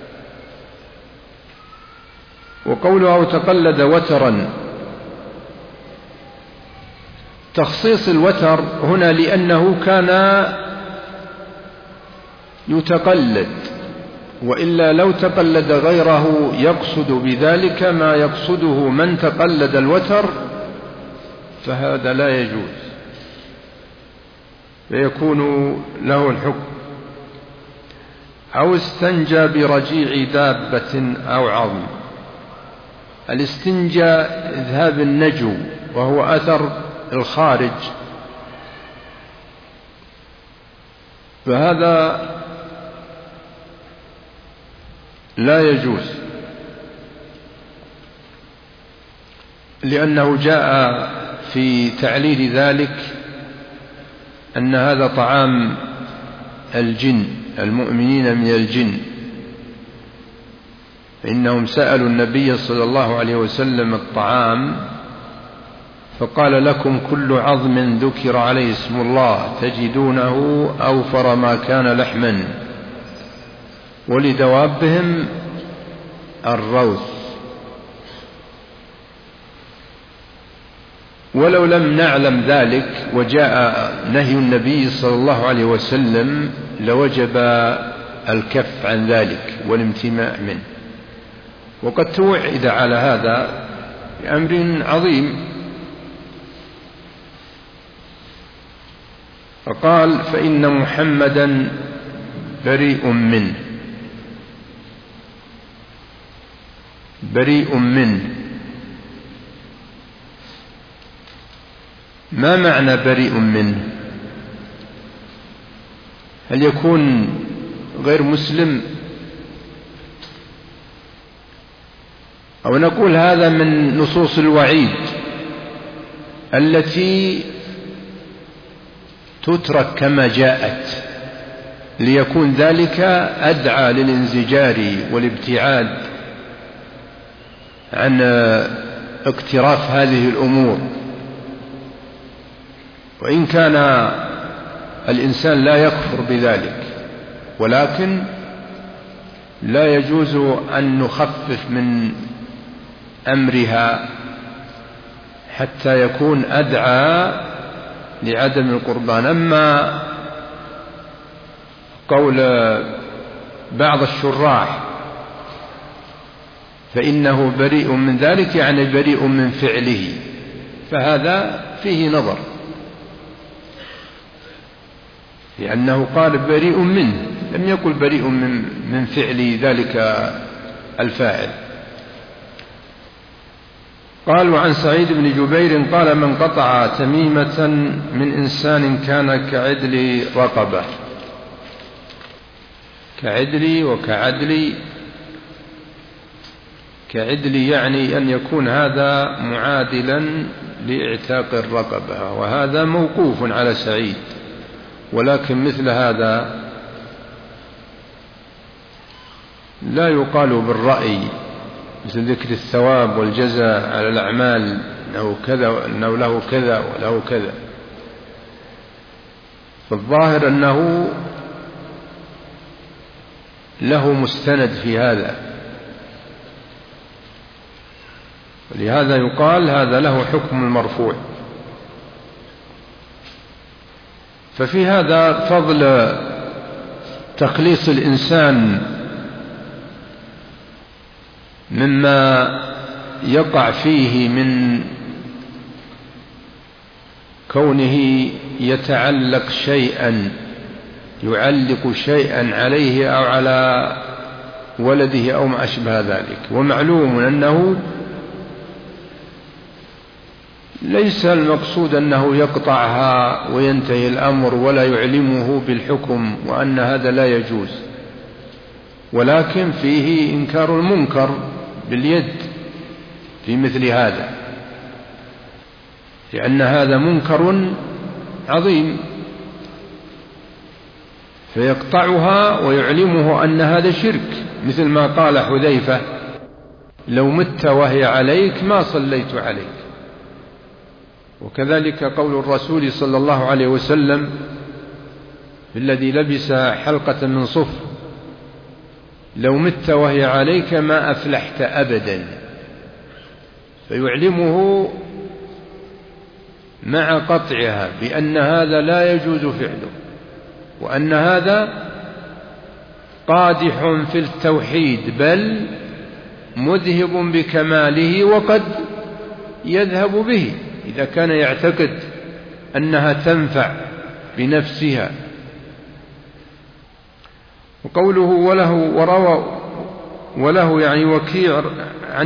وقوله أو تقلد وترا، تخصيص الوتر هنا لأنه كان يتقلد، وإلا لو تقلد غيره يقصد بذلك ما يقصده من تقلد الوتر فهذا لا يجوز، فيكون له الحكم. أو استنجى برجيع دابة أو عظم. الاستنجاء إذهاب النجو، وهو أثر الخارج، فهذا لا يجوز، لأنه جاء في تعليل ذلك أن هذا طعام الجن، المؤمنين من الجن، فإنهم سألوا النبي صلى الله عليه وسلم الطعام فقال: لكم كل عظم ذكر عليه اسم الله تجدونه أوفر ما كان لحما، ولدوابهم الروث. ولو لم نعلم ذلك وجاء نهي النبي صلى الله عليه وسلم لوجب الكف عن ذلك والامتناع منه. وقد توعد على هذا بأمر عظيم، فقال: فإن محمدا بريء منه، بريء منه. ما معنى بريء منه؟ هل يكون غير مسلم، أو نقول هذا من نصوص الوعيد التي تترك كما جاءت ليكون ذلك أدعى للانزجار والابتعاد عن اقتراف هذه الأمور. وإن كان الإنسان لا يكفر بذلك، ولكن لا يجوز أن نخفف من أمرها حتى يكون أدعى لعدم القربان. أما قول بعض الشراح فإنه بريء من ذلك، يعني بريء من فعله، فهذا فيه نظر، لأنه قال بريء منه، لم يقل بريء من فعل ذلك الفاعل. قال: وعن سعيد بن جبير قال: من قطع تميمة من إنسان كان كعدل رقبة. كعدل وكعدل، كعدل يعني أن يكون هذا معادلا لإعتاق الرقبة، وهذا موقوف على سعيد، ولكن مثل هذا لا يقال بالرأي، مثل ذكر الثواب والجزاء على الأعمال أنه كذا، أنه له كذا وله كذا. فالظاهر أنه له مستند في هذا، ولهذا يقال هذا له حكم المرفوع. ففي هذا فضل تخليص الإنسان مما يقع فيه من كونه يتعلق شيئا، يعلق شيئا عليه أو على ولده أو ما أشبه ذلك. ومعلوم أنه ليس المقصود أنه يقطعها وينتهي الأمر ولا يعلمه بالحكم وأن هذا لا يجوز، ولكن فيه إنكار المنكر باليد في مثل هذا، لأن هذا منكر عظيم، فيقطعها ويعلمه أن هذا شرك، مثل ما قال حذيفة: لو مت وهي عليك ما صليت عليك. وكذلك قول الرسول صلى الله عليه وسلم الذي لبس حلقة من صفر: لو مت وهي عليك ما أفلحت أبدا. فيعلمه مع قطعها بأن هذا لا يجوز فعله، وأن هذا قادح في التوحيد، بل مذهب بكماله، وقد يذهب به إذا كان يعتقد أنها تنفع بنفسها. وقوله وله يعني وكيع عن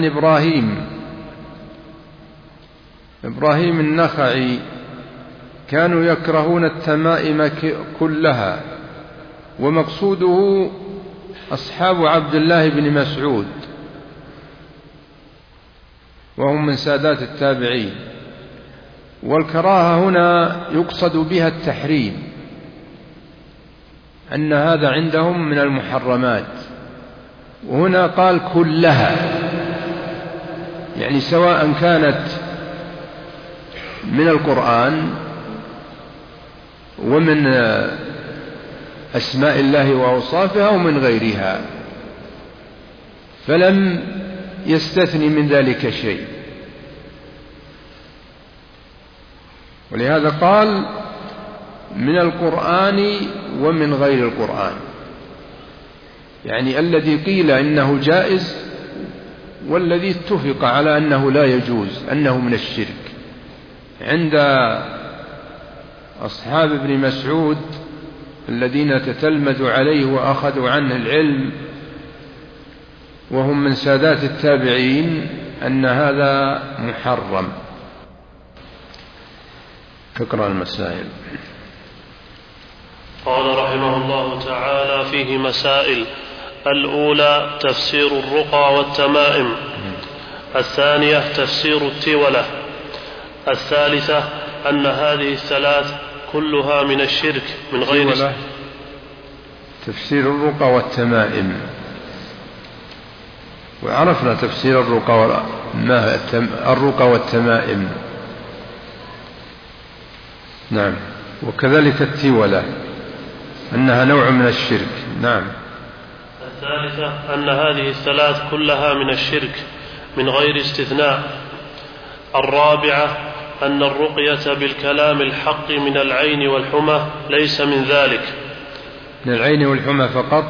إبراهيم النخعي: كانوا يكرهون التمائم كلها، ومقصوده أصحاب عبد الله بن مسعود، وهم من سادات التابعين. والكراهة هنا يقصد بها التحريم، أن هذا عندهم من المحرمات. وهنا قال كلها، يعني سواء كانت من القرآن ومن أسماء الله وأوصافها ومن غيرها، فلم يستثني من ذلك شيء. ولهذا قال من القرآن ومن غير القرآن، يعني الذي قيل إنه جائز والذي اتفق على أنه لا يجوز، أنه من الشرك. عند أصحاب ابن مسعود الذين تتلمذوا عليه وأخذوا عنه العلم وهم من سادات التابعين أن هذا محرم. اقرأ المسائل. قال رحمه الله تعالى: فيه مسائل. الأولى تفسير الرقى والتمائم. الثانية تفسير التولة. الثالثة أن هذه الثلاث كلها من الشرك من غير تفسير الرقى والتمائم. وعرفنا تفسير الرقى والتمائم، نعم. وكذلك التولة أنها نوع من الشرك، نعم. الثالثة أن هذه الثلاث كلها من الشرك من غير استثناء. الرابعة أن الرقية بالكلام الحق من العين والحمى ليس من ذلك. من العين والحمى فقط،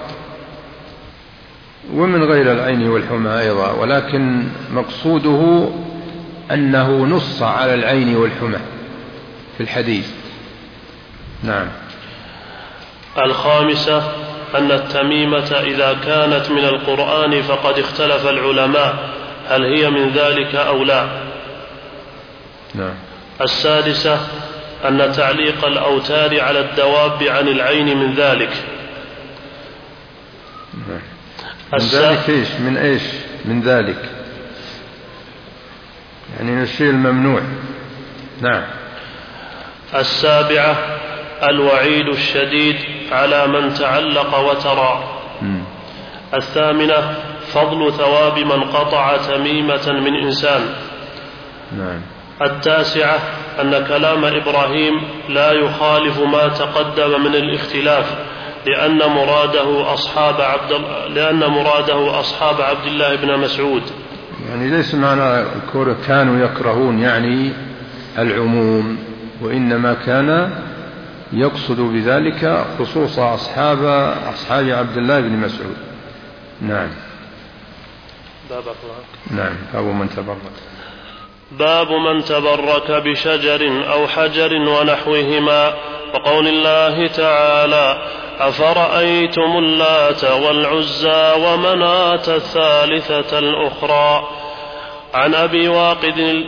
ومن غير العين والحمى أيضا، ولكن مقصوده أنه نص على العين والحمى في الحديث، نعم. الخامسة أن التميمة إذا كانت من القرآن فقد اختلف العلماء هل هي من ذلك أو لا، نعم. السادسة أن تعليق الأوتار على الدواب عن العين من ذلك. نعم. من ذلك إيش؟ من إيش؟ من ذلك يعني من الشيء الممنوع، نعم. السابعة الوعيد الشديد على من تعلق وترى. الثامنة فضل ثواب من قطع تميمة من إنسان، نعم. التاسعة أن كلام إبراهيم لا يخالف ما تقدم من الاختلاف، لأن مراده أصحاب عبد الله بن مسعود. يعني ليس معنى كانوا يكرهون يعني العموم، وإنما كان يقصد بذلك خصوص أصحاب عبد الله بن مسعود، نعم. نعم. باب من تبرك بشجر أو حجر ونحوهما، وقول الله تعالى: أفرأيتم اللات والعزى ومناة الثالثة الأخرى. عن أبي واقد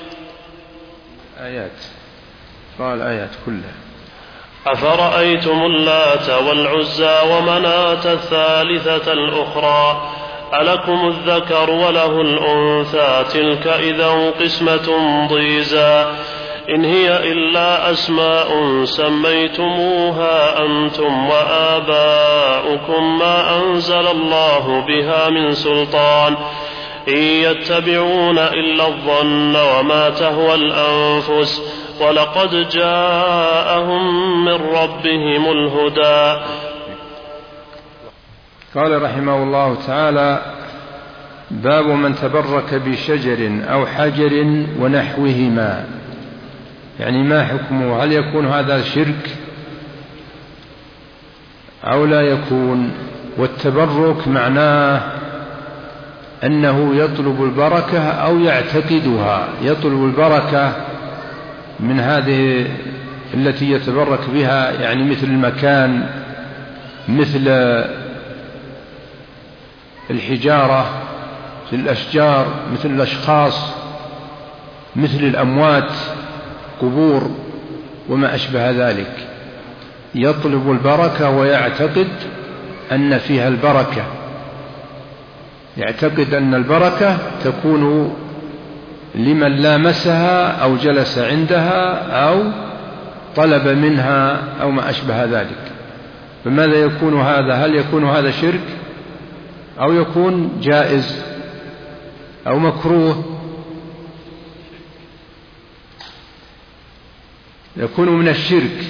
قال آيات كلها. أفرأيتم اللات والعزى ومناة الثالثة الأخرى ألكم الذكر وله الأنثى تلك إذا قسمة ضيزى إن هي إلا أسماء سميتموها أنتم وآباؤكم ما أنزل الله بها من سلطان إن يتبعون إلا الظن وما تهوى الأنفس ولقد جاءهم من ربهم الهدى. قال رحمه الله تعالى: باب من تبرك بشجر أو حجر ونحوهما، يعني ما حكمه؟ هل يكون هذا شرك أو لا يكون؟ والتبرك معناه أنه يطلب البركة أو يعتقدها، يطلب البركة من هذه التي يتبرك بها، يعني مثل المكان، مثل الحجارة، مثل الأشجار، مثل الأشخاص، مثل الأموات، قبور وما أشبه ذلك. يطلب البركة ويعتقد أن فيها البركة، يعتقد أن البركة تكون لمن لامسها أو جلس عندها أو طلب منها أو ما أشبه ذلك. فماذا يكون هذا؟ هل يكون هذا شرك أو يكون جائز أو مكروه؟ يكون من الشرك.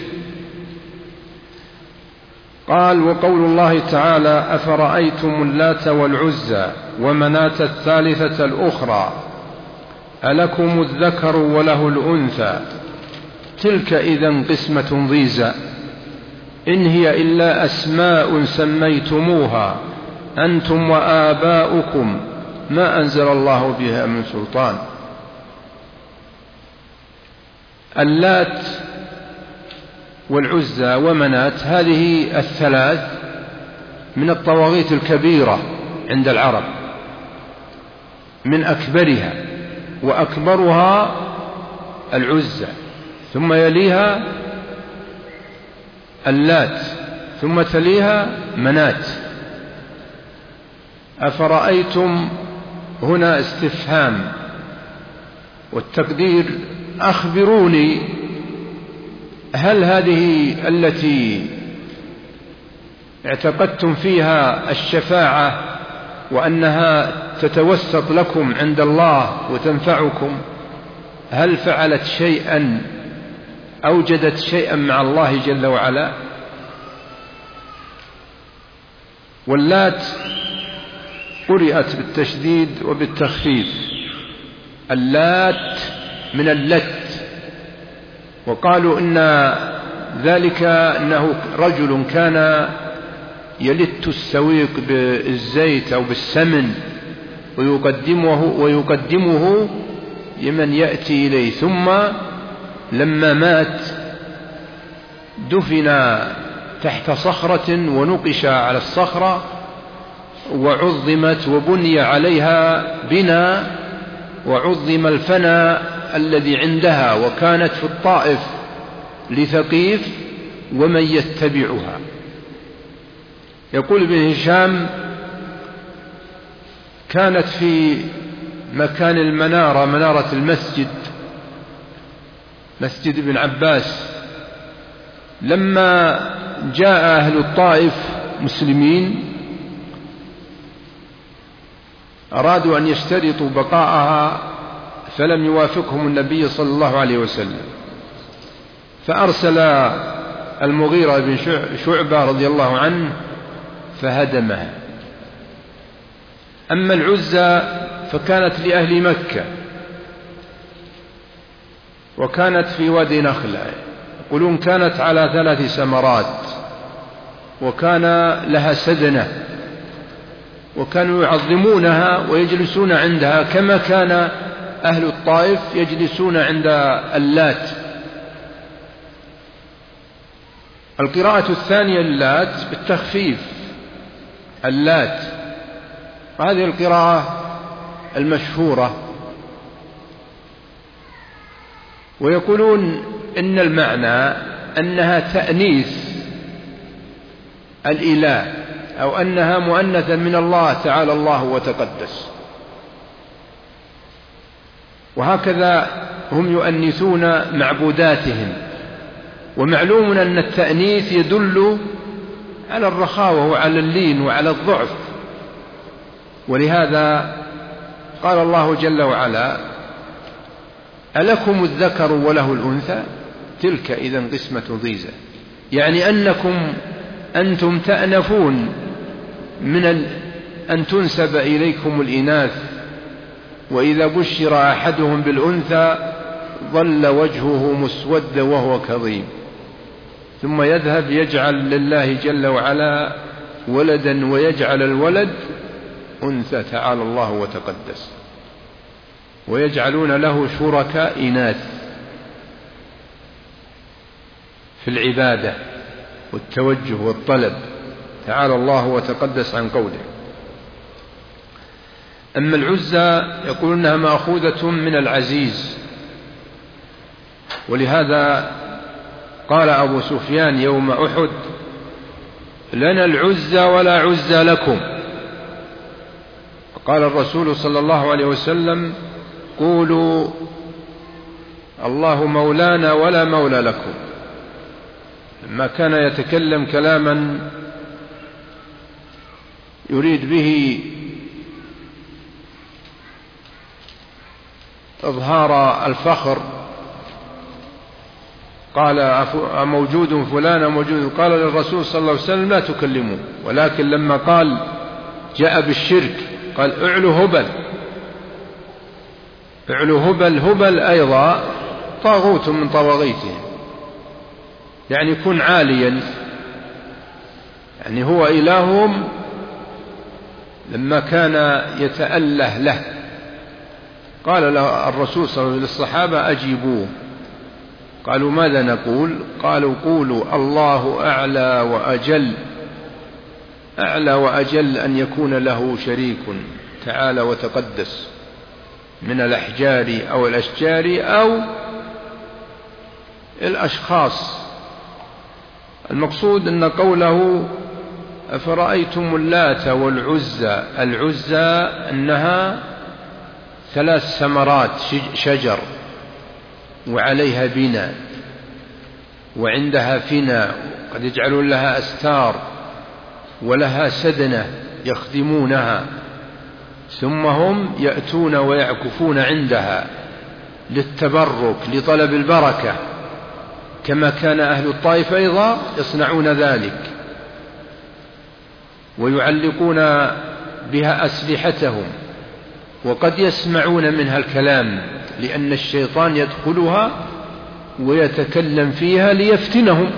قال: وقول الله تعالى: أفرأيتم اللات والعزى ومناة الثالثة الأخرى ألكم الذكر وله الأنثى تلك إذا قسمة ضيزى إن هي إلا أسماء سميتموها أنتم وآباؤكم ما أنزل الله بها من سلطان. اللات والعزى ومناة هذه الثلاث من الطواغيت الكبيرة عند العرب، من أكبرها، وأكبرها العزى، ثم يليها اللات، ثم تليها مناة. أفرأيتم هنا استفهام، والتقدير: أخبروني، هل هذه التي اعتقدتم فيها الشفاعة وأنها تتوسط لكم عند الله وتنفعكم، هل فعلت شيئا أوجدت شيئا مع الله جل وعلا؟ واللات قرئت بالتشديد وبالتخفيف، اللات من اللت، وقالوا إن ذلك أنه رجل كان يلت السويق بالزيت أو بالسمن ويقدمه لمن يأتي إليه، ثم لما مات دفن تحت صخرة ونقش على الصخرة وعظمت وبني عليها بناء وعظم الفنا الذي عندها، وكانت في الطائف لثقيف ومن يتبعها. يقول ابن هشام: كانت في مكان المنارة، منارة المسجد، مسجد ابن عباس، لما جاء أهل الطائف مسلمين أرادوا أن يشترطوا بقاءها فلم يوافقهم النبي صلى الله عليه وسلم، فأرسل المغيرة بن شعبة رضي الله عنه فهدمها. أما العزى فكانت لأهل مكة، وكانت في وادي نخلة، يقولون كانت على 3 سمرات، وكان لها سدنة، وكانوا يعظمونها ويجلسون عندها كما كان أهل الطائف يجلسون عند اللات. القراءة الثانية اللات بالتخفيف، اللات، وهذه القراءة المشهورة. ويقولون إن المعنى أنها تأنيث الإله، أو أنها مؤنثة من الله تعالى الله وتقدس، وهكذا هم يؤنثون معبوداتهم. ومعلوم أن التأنيث يدل على الرخاوة وعلى اللين وعلى الضعف، ولهذا قال الله جل وعلا: ألكم الذكر وله الأنثى تلك إذا قسمة ضيزى، يعني أنتم تأنفون من أن تنسب إليكم الإناث، وإذا بشر أحدهم بالأنثى ظل وجهه مسودا وهو كظيم، ثم يذهب يجعل لله جل وعلا ولدا ويجعل الولد أنثى تعالى الله وتقدس، ويجعلون له شركاء إناث في العبادة والتوجه والطلب، تعالى الله وتقدس عن قوله. أما العزى يقول أنها مأخوذة من العزيز، ولهذا قال أبو سفيان يوم أحد: لنا العزى ولا عزى لكم. قال الرسول صلى الله عليه وسلم قولوا الله مولانا ولا مولى لكم. لما كان يتكلم كلاما يريد به إظهار الفخر قال أموجود فلان موجود، قال للرسول صلى الله عليه وسلم لا تكلموا. ولكن لما قال جاء بالشرك قال اعلو هبل. اعلو هبل، هبل أيضا طاغوت من طواغيتهم، يعني كن عاليا، يعني هو إلههم. لما كان يتأله له قال له الرسول صلى الله عليه وسلم للصحابة أجيبوه. قالوا ماذا نقول؟ قالوا قولوا الله أعلى وأجل، أعلى وأجل أن يكون له شريك تعالى وتقدس من الأحجار أو الأشجار أو الأشخاص. المقصود أن قوله أفرأيتم اللات والعزى، العزى أنها 3 ثمرات شجر وعليها بناء وعندها فناء، قد يجعلون لها أستار ولها سدنة يخدمونها، ثم هم يأتون ويعكفون عندها للتبرك لطلب البركة، كما كان أهل الطائف أيضا يصنعون ذلك ويعلقون بها أسلحتهم، وقد يسمعون منها الكلام لأن الشيطان يدخلها ويتكلم فيها ليفتنهم،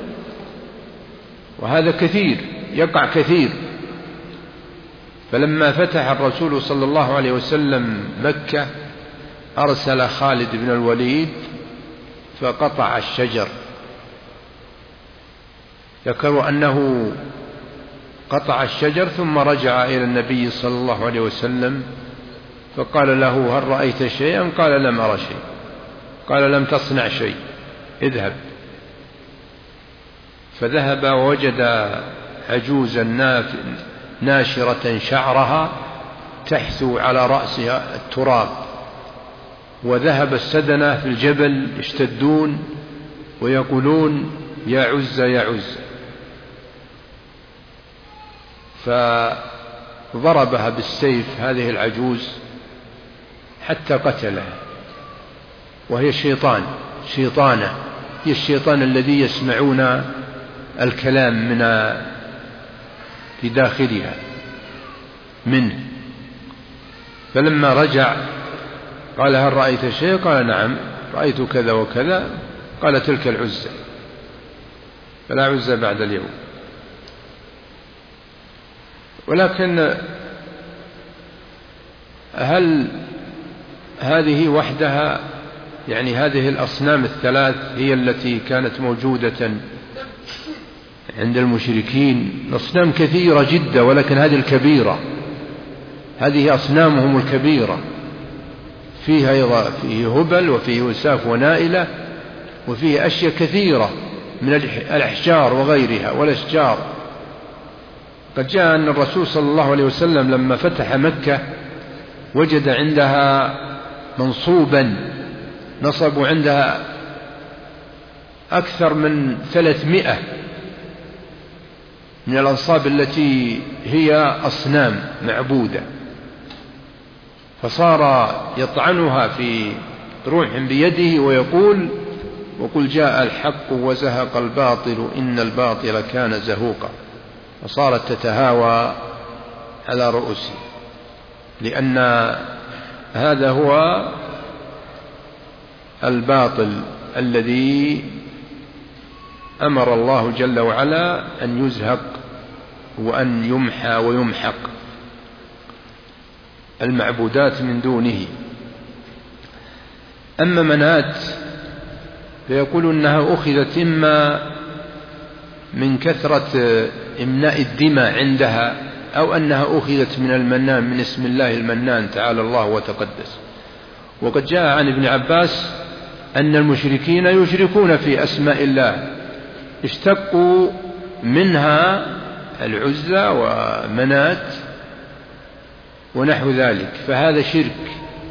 وهذا كثير يقع كثير. فلما فتح الرسول صلى الله عليه وسلم مكة أرسل خالد بن الوليد فقطع الشجر. ذكروا أنه قطع الشجر ثم رجع إلى النبي صلى الله عليه وسلم فقال له هل رأيت شيئا؟ قال لم أرى شيء. قال لم تصنع شيء، اذهب. فذهب ووجد عجوزا ناشرة شعرها تحثو على رأسها التراب، وذهب السدنة في الجبل يشتدون ويقولون يا عزة يا عزة، فضربها بالسيف هذه العجوز حتى قتلها، وهي شيطانة، هي الشيطان الذي يسمعون الكلام من في داخلها منه. فلما رجع قال هل رأيت شيء؟ قال نعم رأيت كذا وكذا. قال تلك العزة، فلا عزة بعد اليوم. ولكن هل هذه وحدها، يعني هذه الأصنام الثلاث هي التي كانت موجودة عند المشركين؟ أصنام كثيرة جدا، ولكن هذه الكبيرة، هذه أصنامهم الكبيرة، فيها أيضا فيه هبل وفيه وساف ونائلة وفيه أشياء كثيرة من الأحجار وغيرها والأشجار. قد جاء أن الرسول صلى الله عليه وسلم لما فتح مكة وجد عندها منصوبا، نصبوا عندها أكثر من 300 من الأنصاب التي هي أصنام معبودة، فصار يطعنها في روح بيده ويقول وقل جاء الحق وزهق الباطل إن الباطل كان زهوقا، فصارت تتهاوى على رؤوسه، لأن هذا هو الباطل الذي أمر الله جل وعلا أن يزهق وأن يمحى ويمحق المعبودات من دونه. أما منات فيقول إنها أخذت إما من كثرة إمناء الدماء عندها، أو أنها أخذت من المنان، من اسم الله المنان تعالى الله وتقدس. وقد جاء عن ابن عباس أن المشركين يشركون في أسماء الله، اشتقوا منها العزى ومنات ونحو ذلك، فهذا شرك.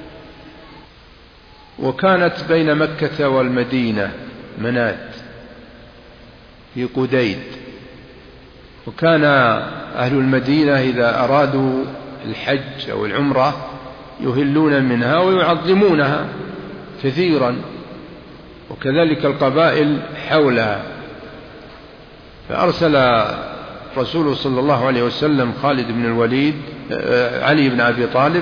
وكانت بين مكة والمدينة منات في قديد، وكان أهل المدينة إذا أرادوا الحج أو العمرة يهلون منها ويعظمونها كثيرا، وكذلك القبائل حولها. فأرسل رسول صلى الله عليه وسلم خالد بن الوليد علي بن أبي طالب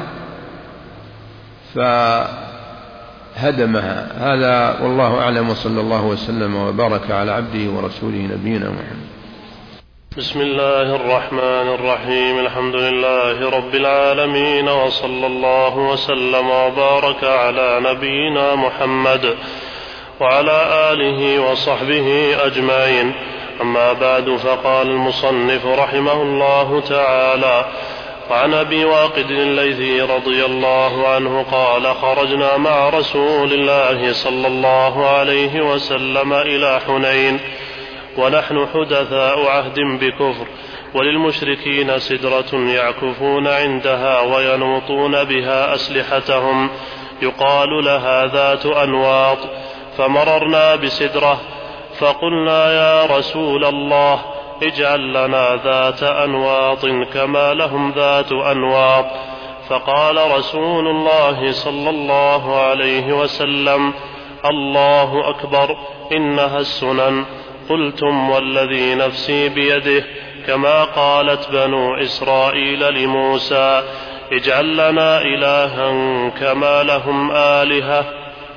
فهدمها. هذا والله أعلم، وصلى الله وسلم وبارك على عبده ورسوله نبينا محمد. بسم الله الرحمن الرحيم. الحمد لله رب العالمين، وصلى الله وسلم وبارك على نبينا محمد وعلى آله وصحبه أجمعين. أما بعد، فقال المصنف رحمه الله تعالى: وعن أبي واقد الليثي رضي الله عنه قال: خرجنا مع رسول الله صلى الله عليه وسلم إلى حنين ونحن حدثاء عهد بكفر، وللمشركين سدرة يعكفون عندها وينوطون بها أسلحتهم يقال لها ذات أنواط، فمررنا بسدرة فقلنا: يا رسول الله، اجعل لنا ذات أنواط كما لهم ذات أنواط. فقال رسول الله صلى الله عليه وسلم: الله أكبر، إنها السنن. قلتم: والذي نفسي بيده، كما قالت بنو إسرائيل لموسى: اجعل لنا إلها كما لهم آلهة.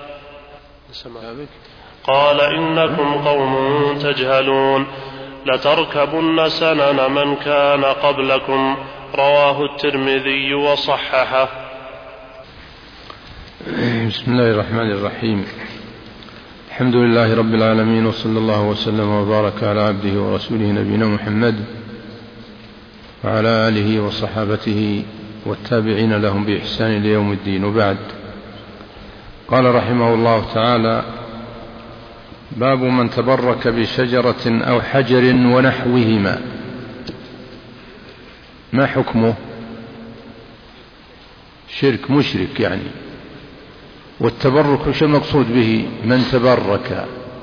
قال: إنكم قوم تجهلون، لتركبن سنن من كان قبلكم. رواه الترمذي وصححه. بسم الله الرحمن الرحيم. الحمد لله رب العالمين، وصلى الله وسلم وبارك على عبده ورسوله نبينا محمد وعلى آله وصحابته والتابعين لهم بإحسان ليوم الدين، وبعد. قال رحمه الله تعالى: باب من تبرك بشجرة أو حجر ونحوهما. ما حكمه؟ شرك، مشرك يعني. والتبرك شو المقصود به؟ من تبرك،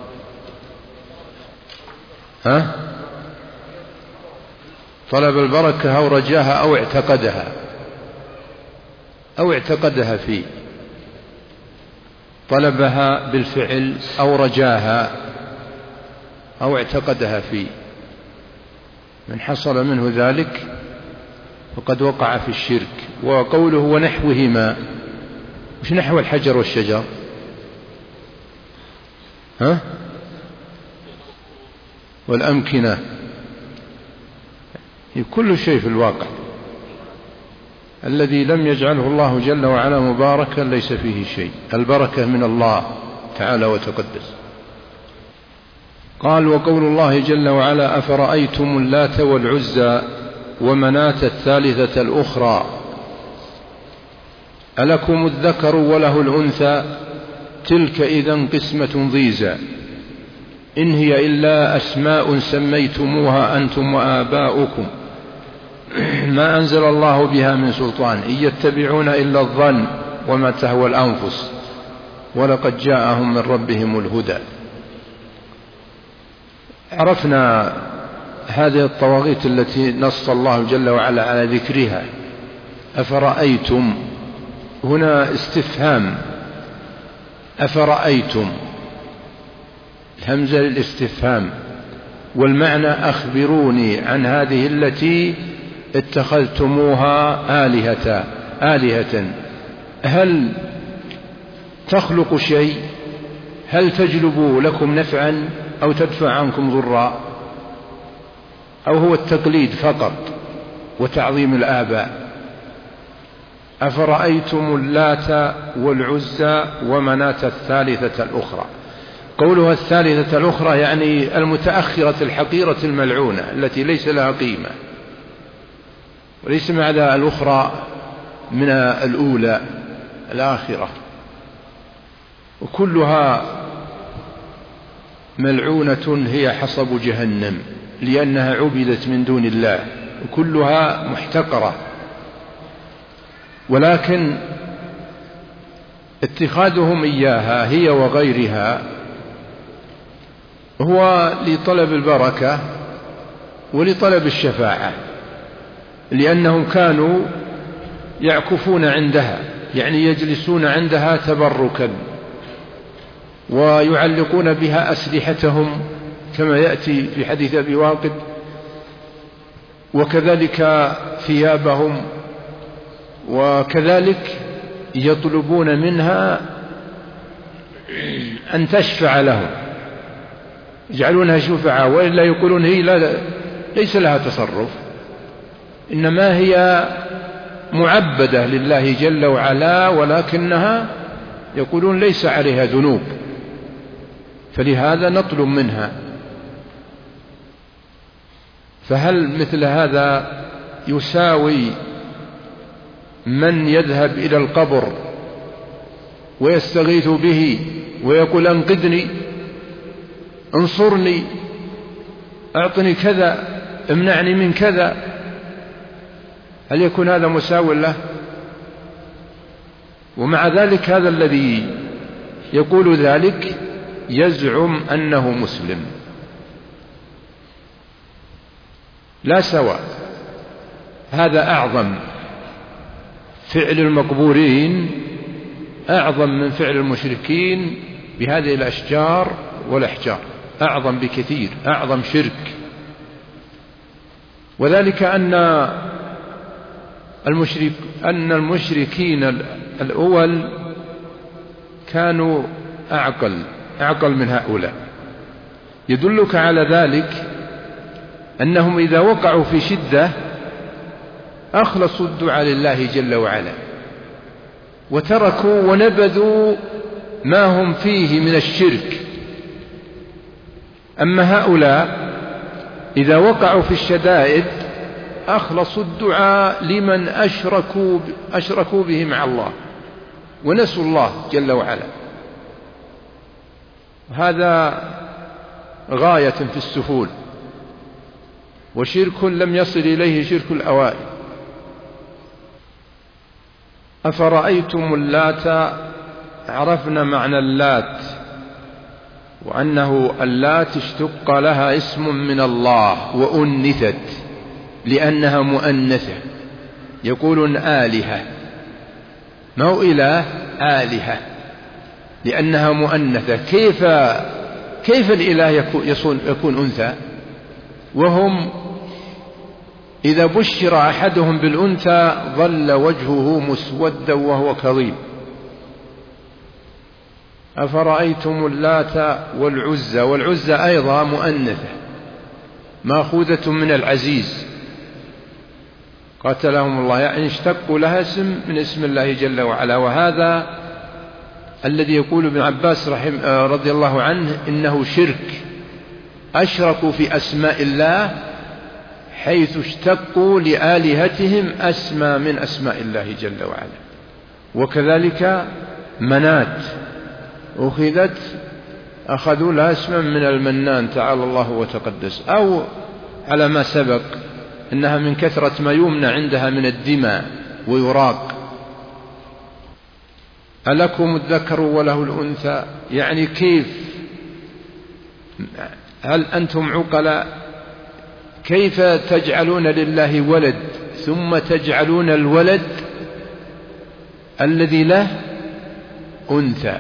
طلب البركة أو رجاها أو اعتقدها فيه، طلبها بالفعل أو رجاها أو اعتقدها فيه. من حصل منه ذلك فقد وقع في الشرك. وقوله ونحوهما، وش نحو الحجر والشجر؟ والأمكنة، كل شيء في الواقع الذي لم يجعله الله جل وعلا مباركا ليس فيه شيء. البركة من الله تعالى وتقدس. قال: وقول الله جل وعلا: أفرأيتم اللات والعزى ومناة الثالثة الأخرى ألكم الذكر وله الأنثى تلك إذا قسمة ضيزى إن هي إلا أسماء سميتموها أنتم وآباؤكم ما أنزل الله بها من سلطان إن يتبعون إلا الظن وما تهوى الأنفس ولقد جاءهم من ربهم الهدى. عرفنا هذه الطواغيت التي نص الله جل وعلا على ذكرها. أفرأيتم هنا استفهام، أفرأيتم الهمزة للاستفهام، والمعنى أخبروني عن هذه التي اتخذتموها آلهة. هل تخلق شيء؟ هل تجلب لكم نفعا أو تدفع عنكم ضرا؟ أو هو التقليد فقط وتعظيم الآباء؟ أفرأيتم اللات والعزى ومناة الثالثة الأخرى. قولها الثالثة الأخرى يعني المتأخرة الحقيرة الملعونة التي ليس لها قيمة، وليس معنى الأخرى من الأولى الآخرة، وكلها ملعونة هي حصب جهنم لأنها عبدت من دون الله وكلها محتقرة، ولكن اتخاذهم إياها هي وغيرها هو لطلب البركة ولطلب الشفاعة، لأنهم كانوا يعكفون عندها، يعني يجلسون عندها تبركا، ويعلقون بها أسلحتهم كما يأتي في حديث أبي واقد، وكذلك ثيابهم، وكذلك يطلبون منها أن تشفع لهم، يجعلونها شفعاء، وإلا يقولون هي ليس لها تصرف، إنما هي معبدة لله جل وعلا، ولكنها يقولون ليس عليها ذنوب، فلهذا نطلب منها. فهل مثل هذا يساوي من يذهب إلى القبر ويستغيث به ويقول أنقذني، انصرني، أعطني كذا، امنعني من كذا؟ هل يكون هذا مساو له؟ ومع ذلك هذا الذي يقول ذلك يزعم أنه مسلم. لا سواء، هذا أعظم، فعل المقبورين أعظم من فعل المشركين بهذه الأشجار والأحجار، أعظم بكثير، أعظم شرك. وذلك أن المشركين الأول كانوا أعقل من هؤلاء. يدلك على ذلك أنهم إذا وقعوا في شدة أخلصوا الدعاء لله جل وعلا، وتركوا ونبذوا ما هم فيه من الشرك. أما هؤلاء إذا وقعوا في الشدائد أخلصوا الدعاء لمن أشركوا به مع الله ونسوا الله جل وعلا. هذا غاية في السفول، وشرك لم يصل إليه شرك الأوائل. أفرأيتم اللات، عرفنا معنى اللات، وأنه اللات اشتق لها اسم من الله وأنثت لأنها مؤنثة، يقولون آلهة، ما هو إله، آلهة، لأنها مؤنثة. كيف الإله يكون أنثى؟ وهم إذا بشر أحدهم بالأنثى ظل وجهه مسودا وهو كظيم. أفرأيتم اللات والعزى، والعزى أيضا مؤنثة مأخوذة من العزيز قاتلهم الله، يعني اشتقوا لها اسم من اسم الله جل وعلا. وهذا الذي يقول ابن عباس رضي الله عنه إنه شرك، أشركوا في أسماء الله حيث اشتقوا لآلهتهم أسمى من أسماء الله جل وعلا. وكذلك منات أخذوا لها اسما من المنان تعالى الله وتقدس، أو على ما سبق إنها من كثرة ما يمنع عندها من الدماء ويراق. ألكم الذكر وله الأنثى، يعني كيف؟ هل أنتم عقلاء؟ كيف تجعلون لله ولد ثم تجعلون الولد الذي له أنثى،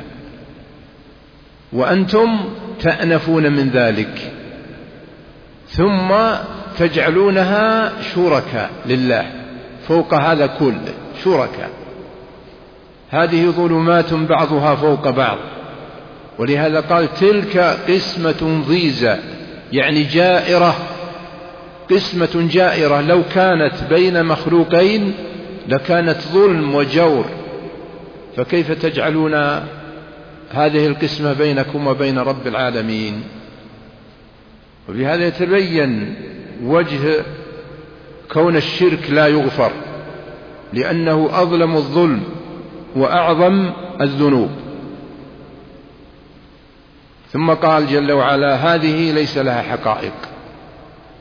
وأنتم تأنفون من ذلك، ثم تجعلونها شركاء لله فوق هذا كله، شركاء. هذه ظلمات بعضها فوق بعض. ولهذا قال تلك قسمة ضيزى، يعني جائرة، قسمة جائرة، لو كانت بين مخلوقين لكانت ظلم وجور، فكيف تجعلون هذه القسمة بينكم وبين رب العالمين؟ وبهذا يتبين وجه كون الشرك لا يغفر، لأنه أظلم الظلم وأعظم الذنوب. ثم قال جل وعلا هذه ليس لها حقائق،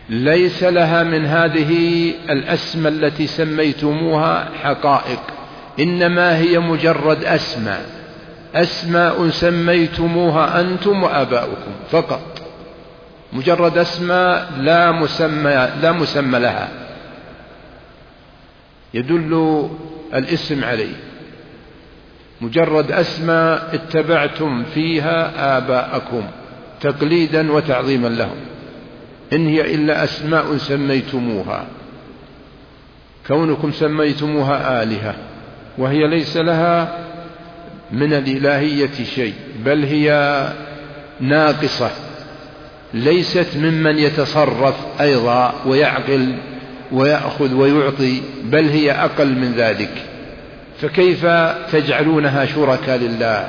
ليس لها من هذه الأسماء التي سميتموها حقائق، إنما هي مجرد أسماء سميتموها أنتم وآباؤكم فقط، مجرد أسماء لا مسمى لها يدل الاسم عليه، مجرد أسماء اتبعتم فيها آباءكم تقليدا وتعظيما لهم، إن هي إلا أسماء سميتموها، كونكم سميتموها آلهة وهي ليس لها من الإلهية شيء، بل هي ناقصة، ليست ممن يتصرف أيضا ويعقل ويأخذ ويعطي، بل هي أقل من ذلك، فكيف تجعلونها شركاء لله؟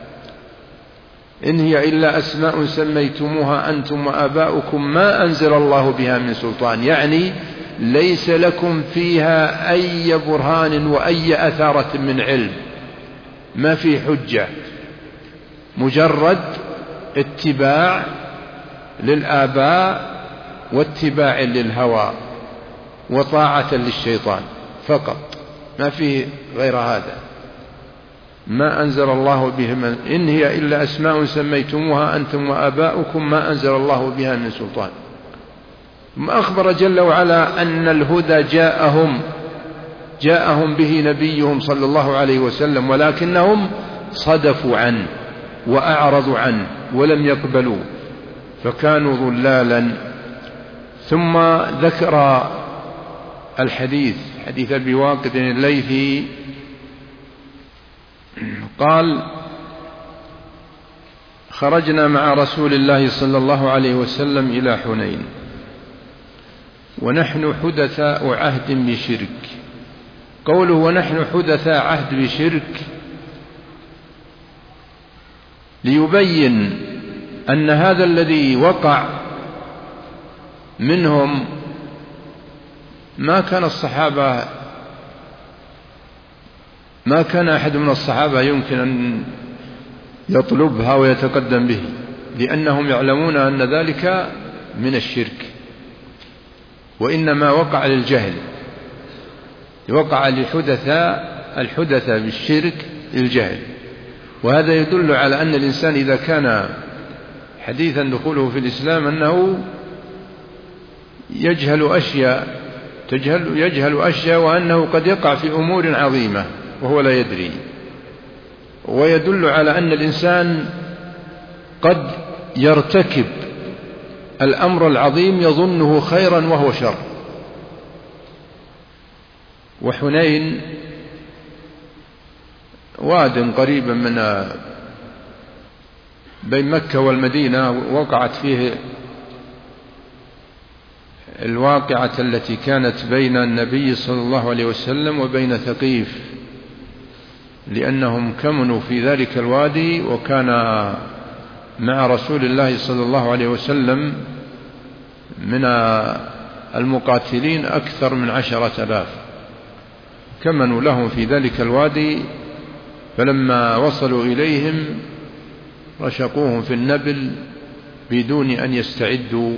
إن هي إلا أسماء سميتموها أنتم وآباؤكم ما أنزل الله بها من سلطان، يعني ليس لكم فيها أي برهان وأي أثارة من علم، ما في حجة، مجرد اتباع للآباء واتباع للهوى وطاعة للشيطان فقط، ما في غير هذا، ما أنزل الله بها إن هي إلا أسماء سميتموها أنتم وآباؤكم ما أنزل الله بها من سلطان. ثم أخبر جل وعلا أن الهدى جاءهم به نبيهم صلى الله عليه وسلم، ولكنهم صدفوا عنه وأعرضوا عنه ولم يقبلوا فكانوا ضلالا. ثم ذكر حديث أبي واقد الليثي قال: خرجنا مع رسول الله صلى الله عليه وسلم إلى حنين ونحن حدثاء عهد بشرك. قوله ونحن حدثاء عهد بشرك ليبين أن هذا الذي وقع منهم ما كان أحد من الصحابة يمكن أن يطلبها ويتقدم به، لأنهم يعلمون أن ذلك من الشرك، وإنما وقع للجهل، وقع الحدثاء بالشرك للجهل. وهذا يدل على أن الإنسان إذا كان حديثا دخوله في الإسلام أنه يجهل أشياء وأنه قد يقع في أمور عظيمة وهو لا يدري. ويدل على أن الإنسان قد يرتكب الأمر العظيم يظنه خيرا وهو شر. وحنين واد قريبا من بين مكة والمدينة وقعت فيه الواقعة التي كانت بين النبي صلى الله عليه وسلم وبين ثقيف، لأنهم كمنوا في ذلك الوادي، وكان مع رسول الله صلى الله عليه وسلم من المقاتلين أكثر من 10,000 كمنوا لهم في ذلك الوادي، فلما وصلوا إليهم رشقوهم في النبل بدون أن يستعدوا،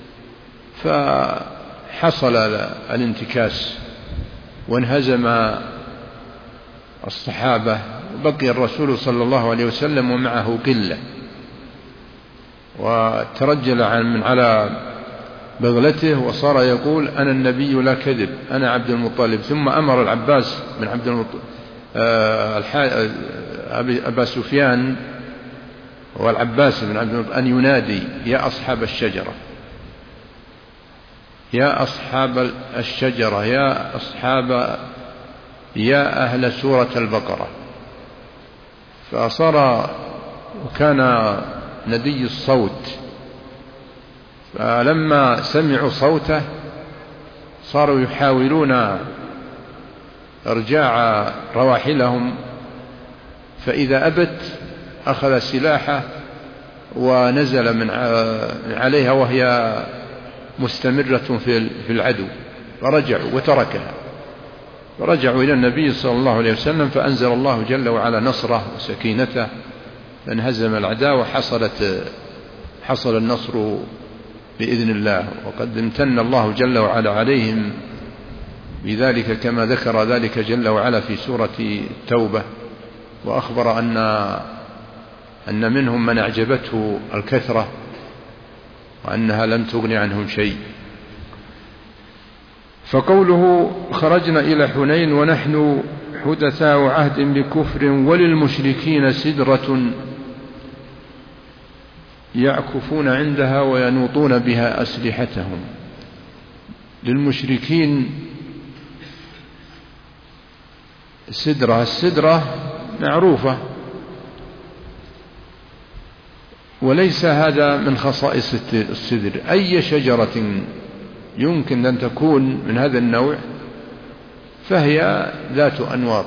فحصل الانتكاس وانهزم الصحابة، وبقي الرسول صلى الله عليه وسلم ومعه قلة، وترجل من على بغلته وصار يقول: أنا النبي لا كذب، أنا عبد المطلب. ثم أمر العباس بن عبد المطلب أبا سفيان والعباس بن عبد المطلب أن ينادي: يا أصحاب الشجرة، يا أصحاب الشجرة، يا أهل سورة البقرة. فصار وكان ندي الصوت، فلما سمعوا صوته صاروا يحاولون إرجاع رواحلهم، فإذا أبت أخذ سلاحه ونزل من عليها وهي مستمرة في العدو، فرجعوا وتركها، فرجعوا إلى النبي صلى الله عليه وسلم، فأنزل الله جل وعلا نصره وسكينته، فانهزم العداء وحصل النصر بإذن الله. وقد امتن الله جل وعلا عليهم بذلك كما ذكر ذلك جل وعلا في سورة التوبة، وأخبر أن منهم من أعجبته الكثرة وأنها لم تغن عنهم شيء. فقوله خرجنا إلى حنين ونحن حدثاء عهد بكفر وللمشركين سدرة يعكفون عندها وينوطون بها أسلحتهم. للمشركين سدرة، السدرة معروفة، وليس هذا من خصائص السدر. أي شجرة يمكن أن تكون من هذا النوع فهي ذات أنواط،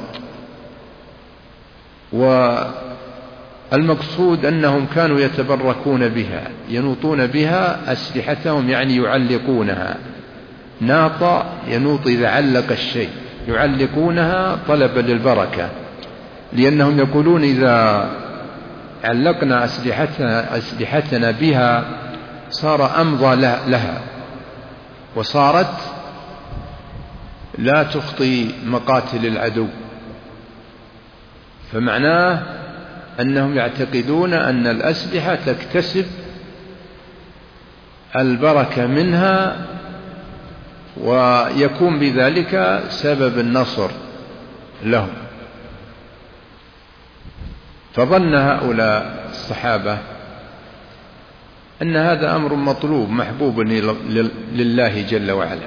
والمقصود أنهم كانوا يتبركون بها، ينوطون بها أسلحتهم، يعني يعلقونها. ناط ينوط إذا علق الشيء، يعلقونها طلبا للبركة، لأنهم يقولون إذا علقنا أسلحتنا بها صار أمضى لها، وصارت لا تخطي مقاتل العدو. فمعناه أنهم يعتقدون أن الأسلحة تكتسب البركة منها، ويكون بذلك سبب النصر لهم. فظن هؤلاء الصحابة أن هذا أمر مطلوب محبوب لله جل وعلا،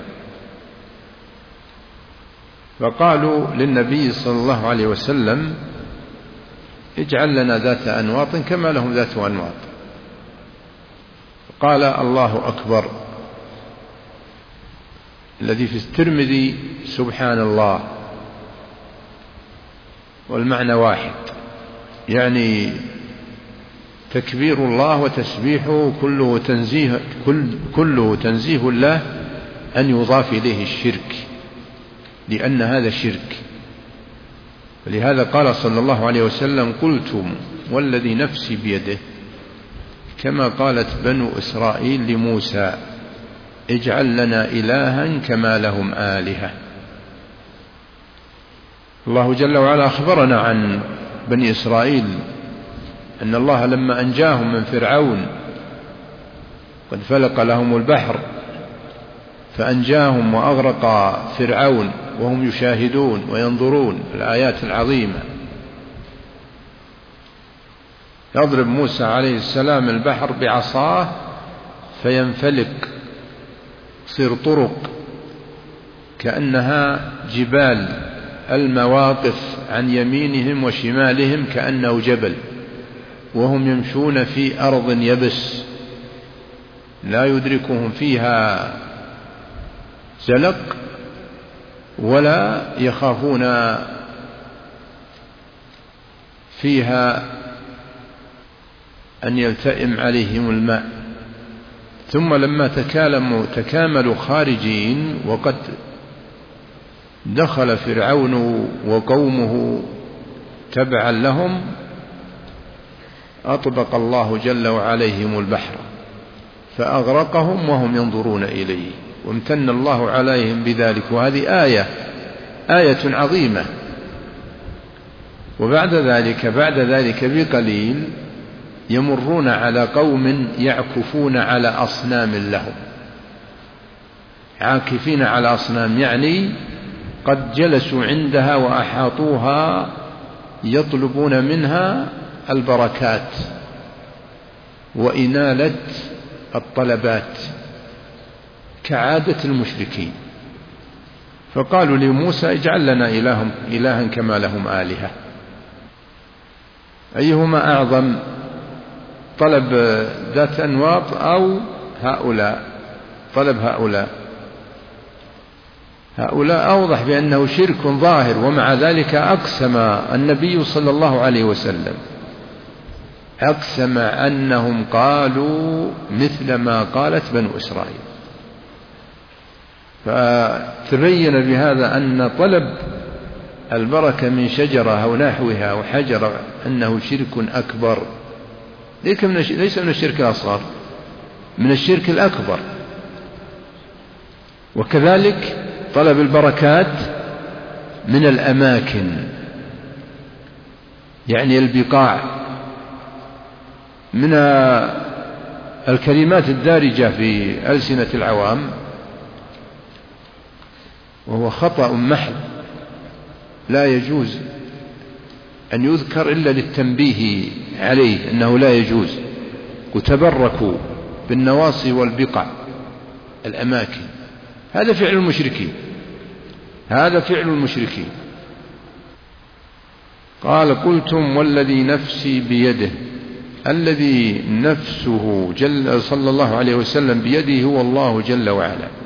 فقالوا للنبي صلى الله عليه وسلم اجعل لنا ذات أنواط كما لهم ذات أنواط. قال الله أكبر، الذي في الترمذي سبحان الله، والمعنى واحد، يعني تكبير الله وتسبيحه كله تنزيه الله أن يضاف إليه الشرك، لأن هذا شرك. ولهذا قال صلى الله عليه وسلم قلتم والذي نفسي بيده، كما قالت بنو إسرائيل لموسى اجعل لنا إلها كما لهم آلهة. الله جل وعلا أخبرنا عن بني إسرائيل أن الله لما أنجاهم من فرعون قد فلق لهم البحر فأنجاهم وأغرق فرعون وهم يشاهدون وينظرون الآيات العظيمة. يضرب موسى عليه السلام البحر بعصاه فينفلق، تصير طرق كأنها جبال، المواقف عن يمينهم وشمالهم كأنه جبل، وهم يمشون في أرض يبس لا يدركهم فيها زلق ولا يخافون فيها أن يلتئم عليهم الماء. ثم لما تكاملوا خارجين وقد دخل فرعون وقومه تبعا لهم، أطبق الله جل وعليهم البحر فأغرقهم وهم ينظرون إليه، وامتن الله عليهم بذلك. وهذه آية عظيمة. وبعد ذلك بقليل يمرون على قوم يعكفون على أصنام لهم، عاكفين على أصنام، يعني قد جلسوا عندها وأحاطوها يطلبون منها البركات وإنالة الطلبات كعادة المشركين. فقالوا لموسى اجعل لنا إلها كما لهم آلهة. أيهما أعظم، طلب ذات أنواط أو هؤلاء؟ طلب هؤلاء أوضح بأنه شرك ظاهر، ومع ذلك أقسم النبي صلى الله عليه وسلم، أقسم أنهم قالوا مثل ما قالت بنو إسرائيل. فتبين بهذا أن طلب البركة من شجرة أو نحوها أو حجرة أنه شرك أكبر، ليس من الشرك الأصغر، من الشرك الأكبر. وكذلك طلب البركات من الأماكن، يعني البقاع، من الكلمات الدارجة في ألسنة العوام، وهو خطأ محض لا يجوز أن يذكر إلا للتنبيه عليه أنه لا يجوز. وتبركوا بالنواصي والبقع، الأماكن، هذا فعل المشركين، هذا فعل المشركين. قال: قلتم والذي نفسي بيده، الذي نفسه صلى الله عليه وسلم بيده هو الله جل وعلا.